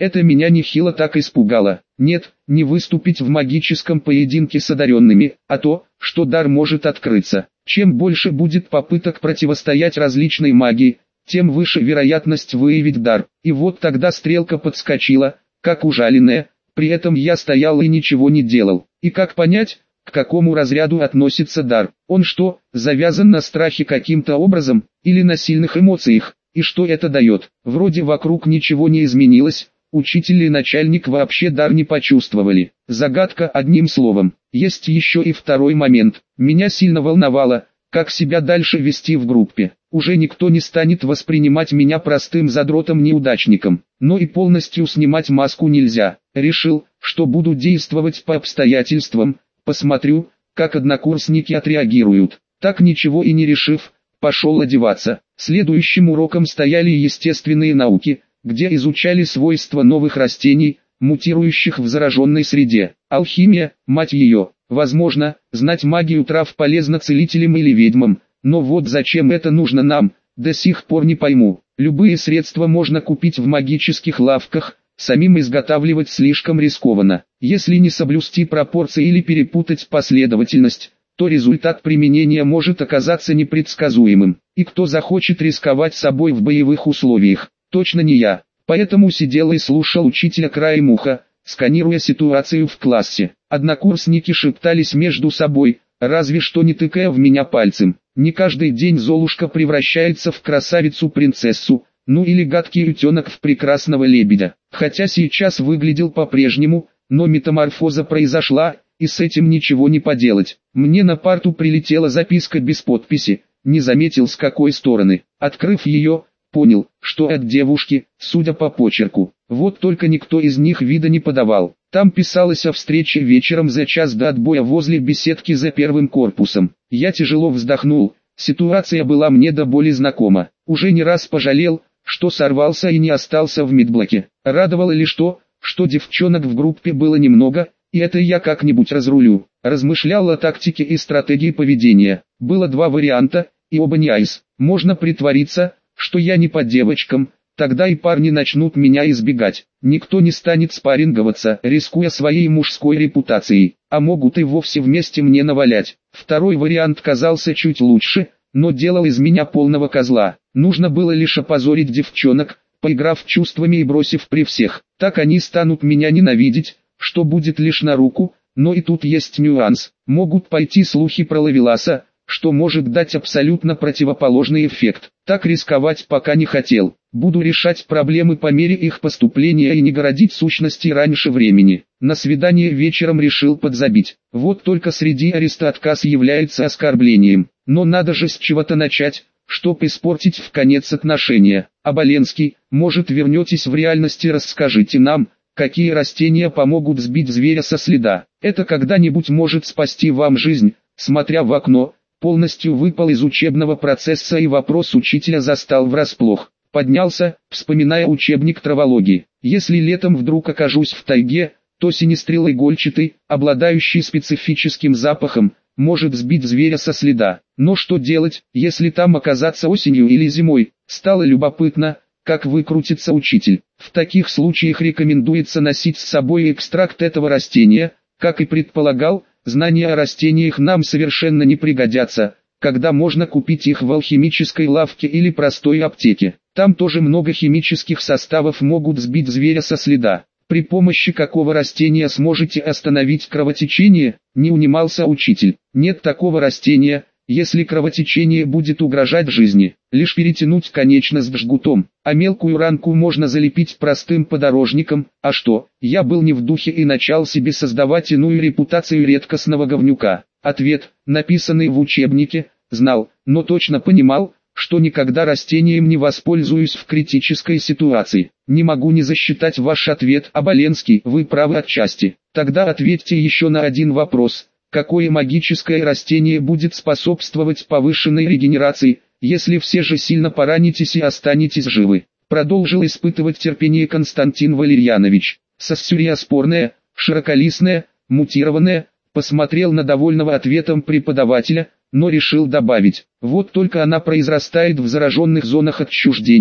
Это меня нехило так испугало. Нет, не выступить в магическом поединке с одаренными, а то, что дар может открыться. Чем больше будет попыток противостоять различной магии, тем выше вероятность выявить дар. И вот тогда стрелка подскочила, как ужаленная, при этом я стоял и ничего не делал. И как понять, к какому разряду относится дар? Он что, завязан на страхе каким-то образом, или на сильных эмоциях? И что это дает? Вроде вокруг ничего не изменилось, учитель и начальник вообще дар не почувствовали. Загадка одним словом. Есть еще и второй момент. Меня сильно волновало, как себя дальше вести в группе. Уже никто не станет воспринимать меня простым задротом-неудачником. Но и полностью снимать маску нельзя. Решил, что буду действовать по обстоятельствам, посмотрю, как однокурсники отреагируют. Так ничего и не решив, пошел одеваться. Следующим уроком стояли естественные науки, где изучали свойства новых растений, мутирующих в зараженной среде. Алхимия, мать ее. Возможно, знать магию трав полезно целителям или ведьмам, но вот зачем это нужно нам, до сих пор не пойму. Любые средства можно купить в магических лавках, самим изготавливать слишком рискованно. Если не соблюсти пропорции или перепутать последовательность, то результат применения может оказаться непредсказуемым. И кто захочет рисковать собой в боевых условиях? Точно не я. Поэтому сидел и слушал учителя краем уха, сканируя ситуацию в классе. Однокурсники шептались между собой, разве что не тыкая в меня пальцем. Не каждый день Золушка превращается в красавицу-принцессу, ну или гадкий утенок в прекрасного лебедя. Хотя сейчас выглядел по-прежнему, но метаморфоза произошла, и с этим ничего не поделать. Мне на парту прилетела записка без подписи, не заметил с какой стороны. Открыв ее, понял, что от девушки, судя по почерку. Вот только никто из них вида не подавал. Там писалось о встрече вечером за час до отбоя возле беседки за первым корпусом. Я тяжело вздохнул, ситуация была мне до боли знакома. Уже не раз пожалел, что сорвался и не остался в медблоке. Радовало лишь то, что девчонок в группе было немного, и это я как-нибудь разрулю. Размышлял о тактике и стратегии поведения. Было два варианта, и оба не айс. Можно притвориться, что я не по девочкам, тогда и парни начнут меня избегать. Никто не станет спарринговаться, рискуя своей мужской репутацией, а могут и вовсе вместе мне навалять. Второй вариант казался чуть лучше, но делал из меня полного козла. Нужно было лишь опозорить девчонок, поиграв чувствами и бросив при всех. Так они станут меня ненавидеть, что будет лишь на руку, но и тут есть нюанс. Могут пойти слухи про Ловеласа, что может дать абсолютно противоположный эффект. Так рисковать пока не хотел. Буду решать проблемы по мере их поступления и не городить сущности раньше времени. На свидание вечером решил подзабить. Вот только среди ареста отказ является оскорблением. Но надо же с чего-то начать, чтоб испортить вконец отношения. Оболенский, может, вернетесь в реальность и расскажите нам, какие растения помогут сбить зверя со следа. Это когда-нибудь может спасти вам жизнь. Смотря в окно, полностью выпал из учебного процесса и вопрос учителя застал врасплох. Поднялся, вспоминая учебник травологии. Если летом вдруг окажусь в тайге, то синестрел игольчатый, обладающий специфическим запахом, может сбить зверя со следа. Но что делать, если там оказаться осенью или зимой? Стало любопытно, как выкрутится учитель. В таких случаях рекомендуется носить с собой экстракт этого растения. Как и предполагал, знания о растениях нам совершенно не пригодятся, когда можно купить их в алхимической лавке или простой аптеке. Там тоже много химических составов могут сбить зверя со следа. При помощи какого растения сможете остановить кровотечение? Не унимался учитель. Нет такого растения, если кровотечение будет угрожать жизни. Лишь перетянуть конечность жгутом, а мелкую ранку можно залепить простым подорожником. А что, я был не в духе и начал себе создавать иную репутацию редкостного говнюка. Ответ, написанный в учебнике, знал, но точно понимал, что никогда растением не воспользуюсь в критической ситуации. Не могу не засчитать ваш ответ, Оболенский, вы правы отчасти. Тогда ответьте еще на один вопрос. Какое магическое растение будет способствовать повышенной регенерации, если все же сильно поранитесь и останетесь живы? Продолжил испытывать терпение Константин Валерьянович. Сассюриоспорная, широколистная, мутированная, посмотрел на довольного ответом преподавателя, но решил добавить. Вот только она произрастает в зараженных зонах отчуждения,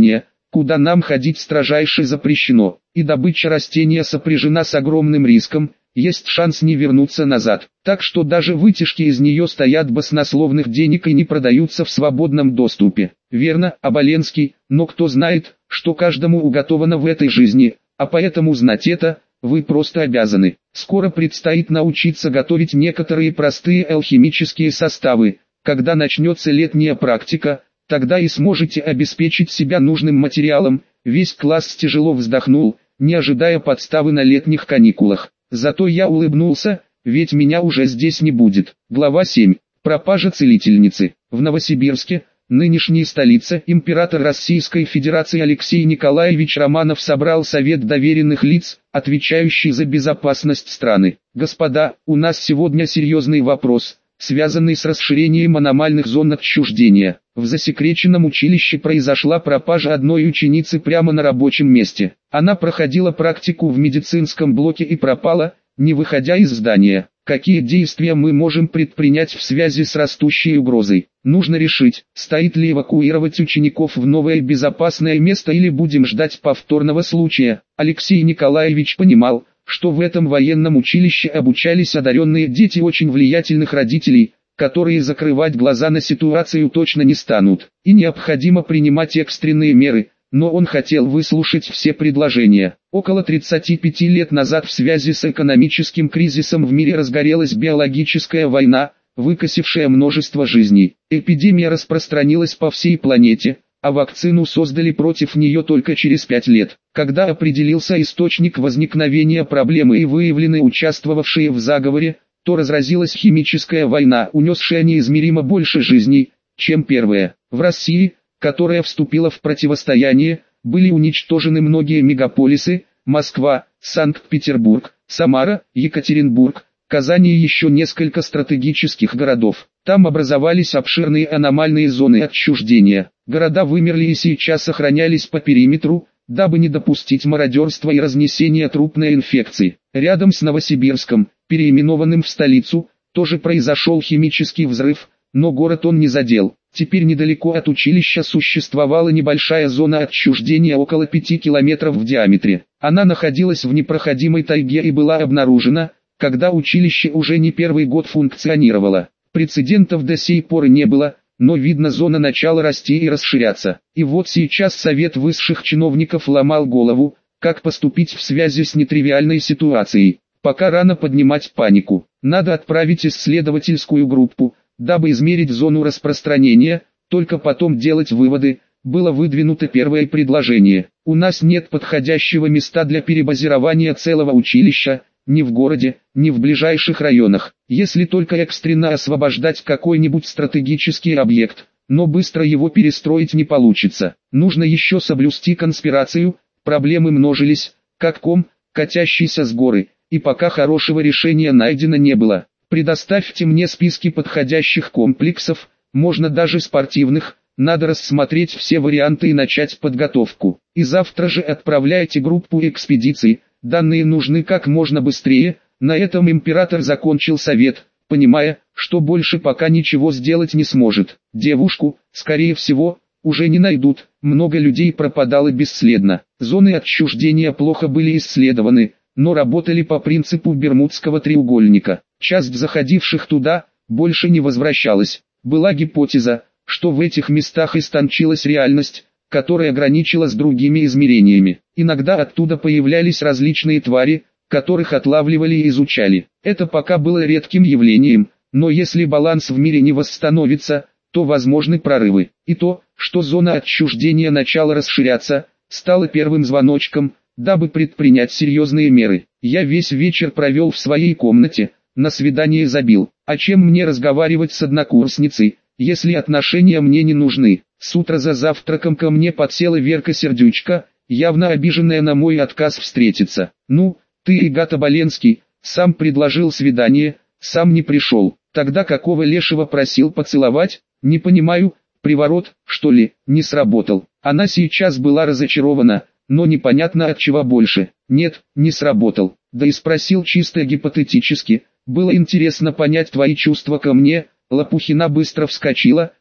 куда нам ходить строжайше запрещено, и добыча растения сопряжена с огромным риском, есть шанс не вернуться назад. Так что даже вытяжки из нее стоят баснословных денег и не продаются в свободном доступе. Верно, Оболенский, но кто знает, что каждому уготовано в этой жизни, а поэтому знать это, вы просто обязаны. Скоро предстоит научиться готовить некоторые простые алхимические составы. Когда начнется летняя практика, тогда и сможете обеспечить себя нужным материалом. Весь класс тяжело вздохнул, не ожидая подставы на летних каникулах. Зато я улыбнулся, ведь меня уже здесь не будет. Глава 7. Пропажа целительницы. В Новосибирске, нынешней столице, император Российской Федерации Алексей Николаевич Романов собрал совет доверенных лиц, отвечающий за безопасность страны. Господа, у нас сегодня серьезный вопрос, связанный с расширением аномальных зон отчуждения. В засекреченном училище произошла пропажа одной ученицы прямо на рабочем месте. Она проходила практику в медицинском блоке и пропала, не выходя из здания. Какие действия мы можем предпринять в связи с растущей угрозой? Нужно решить, стоит ли эвакуировать учеников в новое безопасное место или будем ждать повторного случая. Алексей Николаевич понимал, что в этом военном училище обучались одаренные дети очень влиятельных родителей, которые закрывать глаза на ситуацию точно не станут, и необходимо принимать экстренные меры, но он хотел выслушать все предложения. Около 35 лет назад в связи с экономическим кризисом в мире разгорелась биологическая война, выкосившая множество жизней. Эпидемия распространилась по всей планете, а вакцину создали против нее только через 5 лет. Когда определился источник возникновения проблемы и выявлены участвовавшие в заговоре, то разразилась химическая война, унесшая неизмеримо больше жизней, чем первая. В России, которая вступила в противостояние, были уничтожены многие мегаполисы: Москва, Санкт-Петербург, Самара, Екатеринбург, Казань и еще несколько стратегических городов. Там образовались обширные аномальные зоны отчуждения. Города вымерли и сейчас сохранялись по периметру, дабы не допустить мародерства и разнесения трупной инфекции. Рядом с Новосибирском, переименованным в столицу, тоже произошел химический взрыв, но город он не задел. Теперь недалеко от училища существовала небольшая зона отчуждения около 5 километров в диаметре. Она находилась в непроходимой тайге и была обнаружена, когда училище уже не первый год функционировало. Прецедентов до сей поры не было, но видно, зона начала расти и расширяться. И вот сейчас совет высших чиновников ломал голову, как поступить в связи с нетривиальной ситуацией. Пока рано поднимать панику. Надо отправить исследовательскую группу, дабы измерить зону распространения, только потом делать выводы. Было выдвинуто первое предложение. У нас нет подходящего места для перебазирования целого училища, ни в городе, ни в ближайших районах. Если только экстренно освобождать какой-нибудь стратегический объект, но быстро его перестроить не получится. Нужно еще соблюсти конспирацию. Проблемы множились, как ком, катящийся с горы, и пока хорошего решения найдено не было. Предоставьте мне списки подходящих комплексов, можно даже спортивных. Надо рассмотреть все варианты и начать подготовку. И завтра же отправляйте группу экспедиций. Данные нужны как можно быстрее. На этом император закончил совет, понимая, что больше пока ничего сделать не сможет. Девушку, скорее всего, уже не найдут. Много людей пропадало бесследно. Зоны отчуждения плохо были исследованы, но работали по принципу Бермудского треугольника. Часть заходивших туда больше не возвращалась. Была гипотеза, что в этих местах истончилась реальность, которая граничила с другими измерениями. Иногда оттуда появлялись различные твари, которых отлавливали и изучали. Это пока было редким явлением, но если баланс в мире не восстановится, то возможны прорывы. И то, что зона отчуждения начала расширяться, стало первым звоночком, дабы предпринять серьезные меры. Я весь вечер провел в своей комнате, на свидание забил. А чем мне разговаривать с однокурсницей, если отношения мне не нужны? С утра за завтраком ко мне подсела Верка Сердючка, явно обиженная на мой отказ встретиться. «Ну, ты, Игат Оболенский, сам предложил свидание, сам не пришел. Тогда какого лешего просил поцеловать? Не понимаю, приворот, что ли, не сработал». Она сейчас была разочарована, но непонятно от чего больше. «Нет, не сработал». Да и спросил чисто гипотетически. «Было интересно понять твои чувства ко мне». Лопухина быстро вскочила,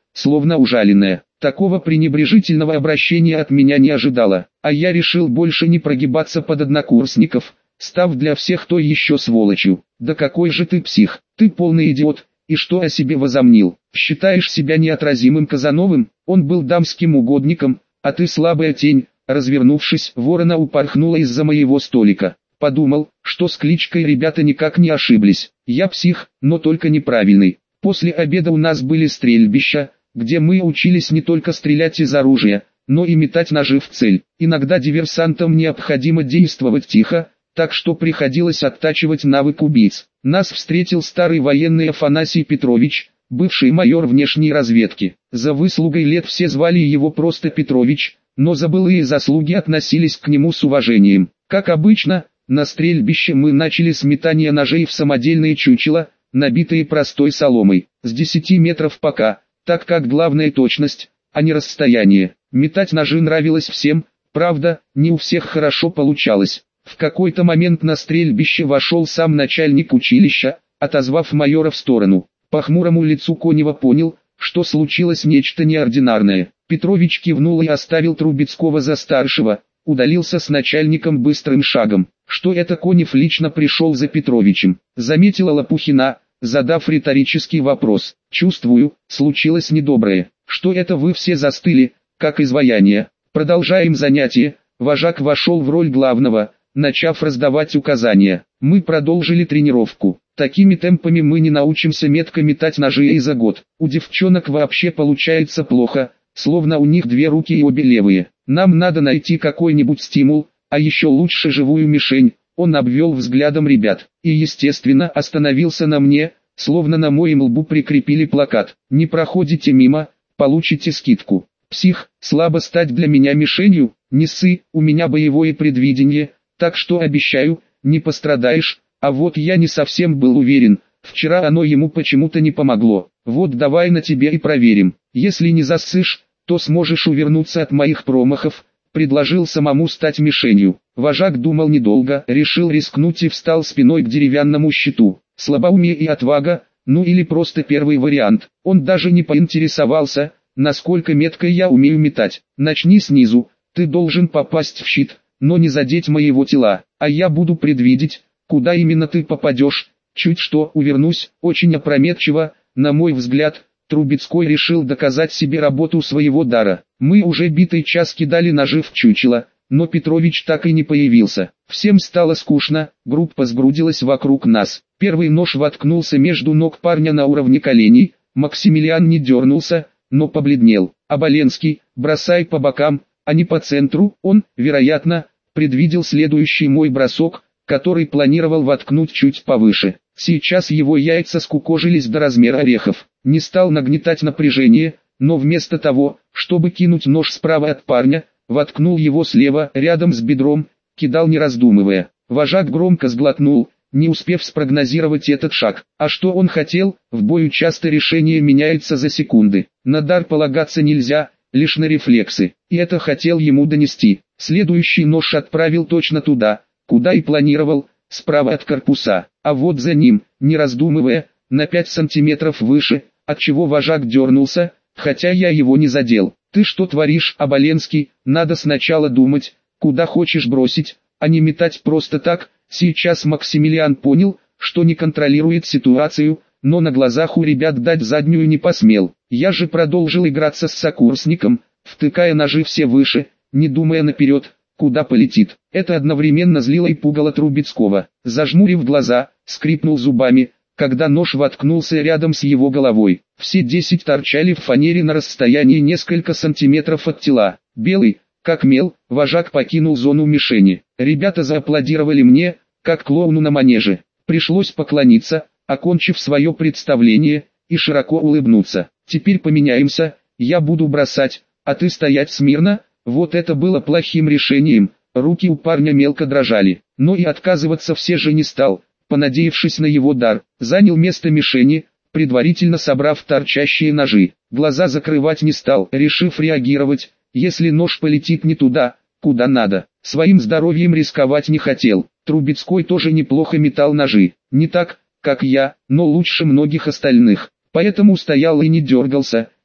словно ужаленная. Такого пренебрежительного обращения от меня не ожидала, а я решил больше не прогибаться под однокурсников, став для всех той еще сволочью. Да какой же ты псих, ты полный идиот, и что о себе возомнил? Считаешь себя неотразимым Казановым? Он был дамским угодником, а ты слабая тень. Развернувшись, ворона упорхнула из-за моего столика. Подумал, что с кличкой ребята никак не ошиблись. Я псих, но только неправильный. После обеда у нас были стрельбища, где мы учились не только стрелять из оружия, но и метать ножи в цель. Иногда диверсантам необходимо действовать тихо, так что приходилось оттачивать навык убийц. Нас встретил старый военный Афанасий Петрович, бывший майор внешней разведки. За выслугой лет все звали его просто Петрович, но за былые заслуги относились к нему с уважением. Как обычно, на стрельбище мы начали с метания ножей в самодельные чучела, набитые простой соломой, с 10 метров пока, так как главная точность, а не расстояние. Метать ножи нравилось всем, правда, не у всех хорошо получалось. В какой-то момент на стрельбище вошел сам начальник училища, отозвав майора в сторону. По хмурому лицу Конева понял, что случилось нечто неординарное. Петрович кивнул и оставил Трубецкого за старшего, удалился с начальником быстрым шагом. Что это Конев лично пришел за Петровичем, заметила Лопухина, задав риторический вопрос. Чувствую, случилось недоброе. Что это вы все застыли, как изваяния? Продолжаем занятие. Вожак вошел в роль главного, начав раздавать указания. Мы продолжили тренировку. Такими темпами мы не научимся метко метать ножи и за год. У девчонок вообще получается плохо, словно у них две руки и обе левые. Нам надо найти какой-нибудь стимул, а еще лучше живую мишень. Он обвел взглядом ребят, и естественно остановился на мне, словно на моем лбу прикрепили плакат. Не проходите мимо, получите скидку. Псих, слабо стать для меня мишенью, не ссы, у меня боевое предвидение, так что обещаю, не пострадаешь. А вот я не совсем был уверен, вчера оно ему почему-то не помогло. Вот давай на тебе и проверим. Если не зассышь, то сможешь увернуться от моих промахов. Предложил самому стать мишенью. Вожак думал недолго, решил рискнуть и встал спиной к деревянному щиту. Слабоумие и отвага, ну или просто первый вариант. Он даже не поинтересовался, насколько метко я умею метать. Начни снизу, ты должен попасть в щит, но не задеть моего тела, а я буду предвидеть, куда именно ты попадешь. Чуть что увернусь, очень опрометчиво, на мой взгляд. Трубецкой решил доказать себе работу своего дара. Мы уже битый час кидали ножи в чучело, но Петрович так и не появился. Всем стало скучно, группа сгрудилась вокруг нас. Первый нож воткнулся между ног парня на уровне коленей. Максимилиан не дернулся, но побледнел. Оболенский, бросай по бокам, а не по центру. Он, вероятно, предвидел следующий мой бросок, который планировал воткнуть чуть повыше. Сейчас его яйца скукожились до размера орехов. Не стал нагнетать напряжение, но вместо того, чтобы кинуть нож справа от парня, воткнул его слева, рядом с бедром, кидал не раздумывая. Вожак громко сглотнул, не успев спрогнозировать этот шаг. А что он хотел? В бою часто решение меняется за секунды. На дар полагаться нельзя, лишь на рефлексы. И это хотел ему донести. Следующий нож отправил точно туда, куда и планировал, справа от корпуса. А вот за ним, не раздумывая, на 5 сантиметров выше, отчего вожак дернулся, хотя я его не задел. Ты что творишь, Оболенский? Надо сначала думать, куда хочешь бросить, а не метать просто так. Сейчас Максимилиан понял, что не контролирует ситуацию, но на глазах у ребят дать заднюю не посмел. Я же продолжил играться с сокурсником, втыкая ножи все выше, не думая наперед, куда полетит. Это одновременно злило и пугало Трубецкого. Зажмурив глаза, скрипнул зубами, когда нож воткнулся рядом с его головой. Все 10 торчали в фанере на расстоянии несколько сантиметров от тела. Белый, как мел, вожак покинул зону мишени. Ребята зааплодировали мне, как клоуну на манеже. Пришлось поклониться, окончив свое представление, и широко улыбнуться. Теперь поменяемся, я буду бросать, а ты стоять смирно. Вот это было плохим решением, руки у парня мелко дрожали, но и отказываться все же не стал, понадеявшись на его дар, занял место мишени, предварительно собрав торчащие ножи. Глаза закрывать не стал, решив реагировать, если нож полетит не туда, куда надо. Своим здоровьем рисковать не хотел. Трубецкой тоже неплохо метал ножи, не так, как я, но лучше многих остальных, поэтому стоял и не дергался,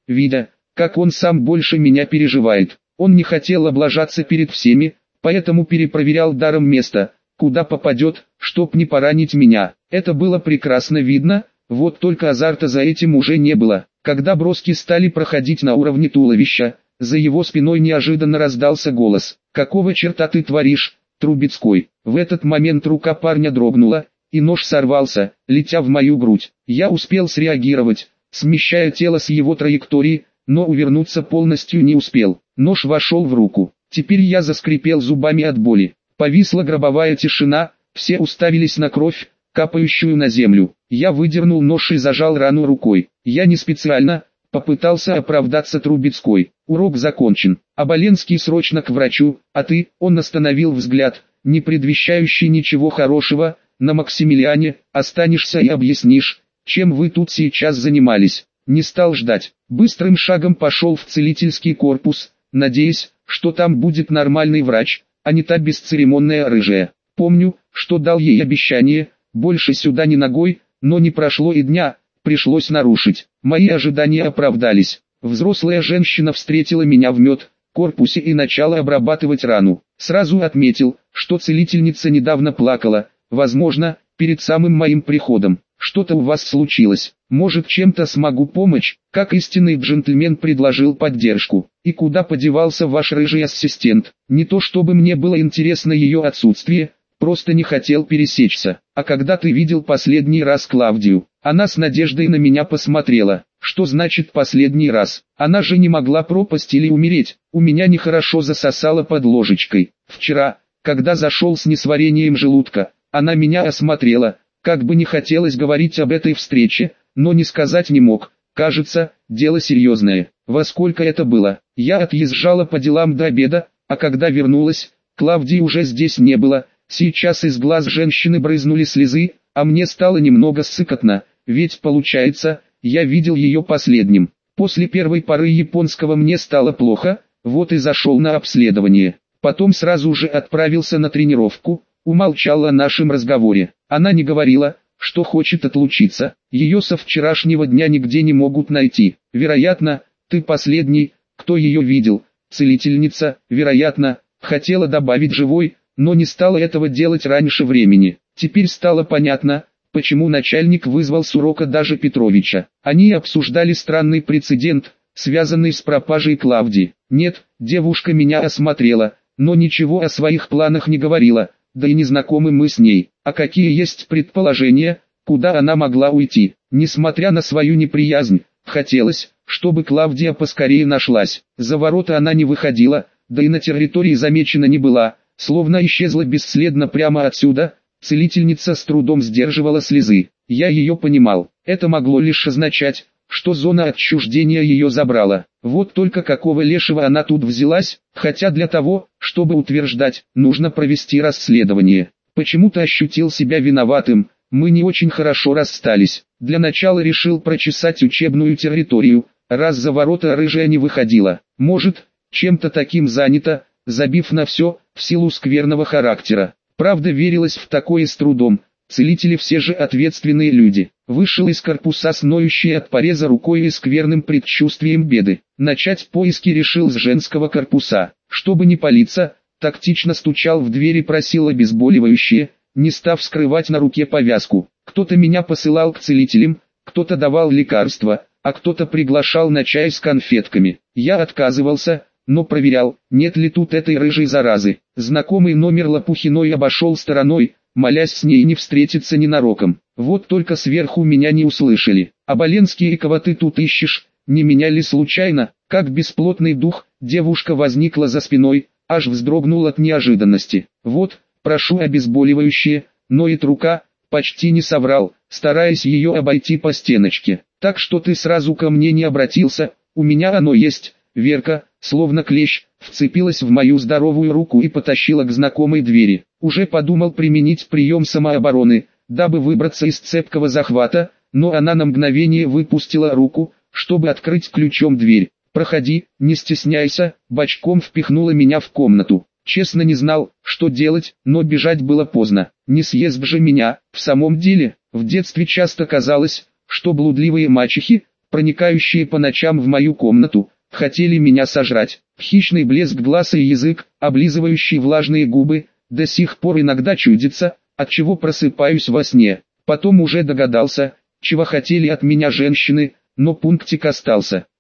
видя, как он сам больше меня переживает. Он не хотел облажаться перед всеми, поэтому перепроверял даром место, куда попадет, чтоб не поранить меня. Это было прекрасно видно, вот только азарта за этим уже не было. Когда броски стали проходить на уровне туловища, за его спиной неожиданно раздался голос: «Какого черта ты творишь, Трубецкой?» В этот момент рука парня дрогнула, и нож сорвался, летя в мою грудь. Я успел среагировать, смещая тело с его траектории, но увернуться полностью не успел. Нож вошел в руку. Теперь я заскрипел зубами от боли. Повисла гробовая тишина, все уставились на кровь, капающую на землю. Я выдернул нож и зажал рану рукой. Я не специально, попытался оправдаться Трубецкой. Урок закончен. Оболенский срочно к врачу, а ты, он остановил взгляд, не предвещающий ничего хорошего, на Максимилиане, останешься и объяснишь, чем вы тут сейчас занимались. Не стал ждать. Быстрым шагом пошел в целительский корпус, надеясь, что там будет нормальный врач, а не та бесцеремонная рыжая. Помню, что дал ей обещание, больше сюда ни ногой, но не прошло и дня, пришлось нарушить. Мои ожидания оправдались. Взрослая женщина встретила меня в медкорпусе и начала обрабатывать рану. Сразу отметил, что целительница недавно плакала, возможно, перед самым моим приходом. «Что-то у вас случилось, может, чем-то смогу помочь?» Как истинный джентльмен предложил поддержку. «И куда подевался ваш рыжий ассистент?» Не то чтобы мне было интересно ее отсутствие, просто не хотел пересечься. «А когда ты видел последний раз Клавдию?» Она с надеждой на меня посмотрела. «Что значит последний раз? Она же не могла пропасть или умереть. У меня нехорошо засосало под ложечкой. Вчера, когда зашел с несварением желудка, она меня осмотрела». Как бы не хотелось говорить об этой встрече, но не сказать не мог. Кажется, дело серьезное. Во сколько это было? Я отъезжала по делам до обеда, а когда вернулась, Клавдии уже здесь не было. Сейчас из глаз женщины брызнули слезы, а мне стало немного ссыкотно, ведь получается, я видел ее последним. После первой поры японского мне стало плохо, вот и зашел на обследование. Потом сразу же отправился на тренировку. Умолчал о нашем разговоре. Она не говорила, что хочет отлучиться. Ее со вчерашнего дня нигде не могут найти. Вероятно, ты последний, кто ее видел. Целительница, вероятно, хотела добавить живой, но не стала этого делать раньше времени. Теперь стало понятно, почему начальник вызвал с урока даже Петровича. Они обсуждали странный прецедент, связанный с пропажей Клавдии. Нет, девушка меня осмотрела, но ничего о своих планах не говорила. Да и не знакомы мы с ней, а какие есть предположения, куда она могла уйти. Несмотря на свою неприязнь, хотелось, чтобы Клавдия поскорее нашлась. За ворота она не выходила, да и на территории замечена не была, словно исчезла бесследно прямо отсюда. Целительница с трудом сдерживала слезы. Я ее понимал, это могло лишь означать, что зона отчуждения ее забрала. Вот только какого лешего она тут взялась, хотя для того, чтобы утверждать, нужно провести расследование. Почему-то ощутил себя виноватым, мы не очень хорошо расстались. Для начала решил прочесать учебную территорию, раз за ворота рыжая не выходила. Может, чем-то таким занята, забив на все, в силу скверного характера. Правда, верилось в такое с трудом. Целители все же ответственные люди. Вышел из корпуса с ноющей от пореза рукой и скверным предчувствием беды. Начать поиски решил с женского корпуса. Чтобы не палиться, тактично стучал в дверь и просил обезболивающее, не став скрывать на руке повязку. Кто-то меня посылал к целителям, кто-то давал лекарства, а кто-то приглашал на чай с конфетками. Я отказывался, но проверял, нет ли тут этой рыжей заразы. Знакомый номер Лопухиной обошел стороной, молясь с ней не встретиться ненароком. Вот только сверху меня не услышали. Оболенский, и кого ты тут ищешь, не меня ли случайно? Как бесплотный дух, девушка возникла за спиной, аж вздрогнул от неожиданности. Вот, прошу обезболивающее, ноет рука, почти не соврал, стараясь ее обойти по стеночке. Так что ты сразу ко мне не обратился, у меня оно есть. Верка, словно клещ, вцепилась в мою здоровую руку и потащила к знакомой двери. Уже подумал применить прием самообороны, дабы выбраться из цепкого захвата, но она на мгновение выпустила руку, чтобы открыть ключом дверь. «Проходи, не стесняйся», бочком впихнула меня в комнату. Честно не знал, что делать, но бежать было поздно. Не съест же меня. В самом деле, в детстве часто казалось, что блудливые мачехи, проникающие по ночам в мою комнату, хотели меня сожрать. Хищный блеск глаз и язык, облизывающий влажные губы, до сих пор иногда чудится, отчего просыпаюсь во сне. Потом уже догадался, чего хотели от меня женщины, но пунктик остался.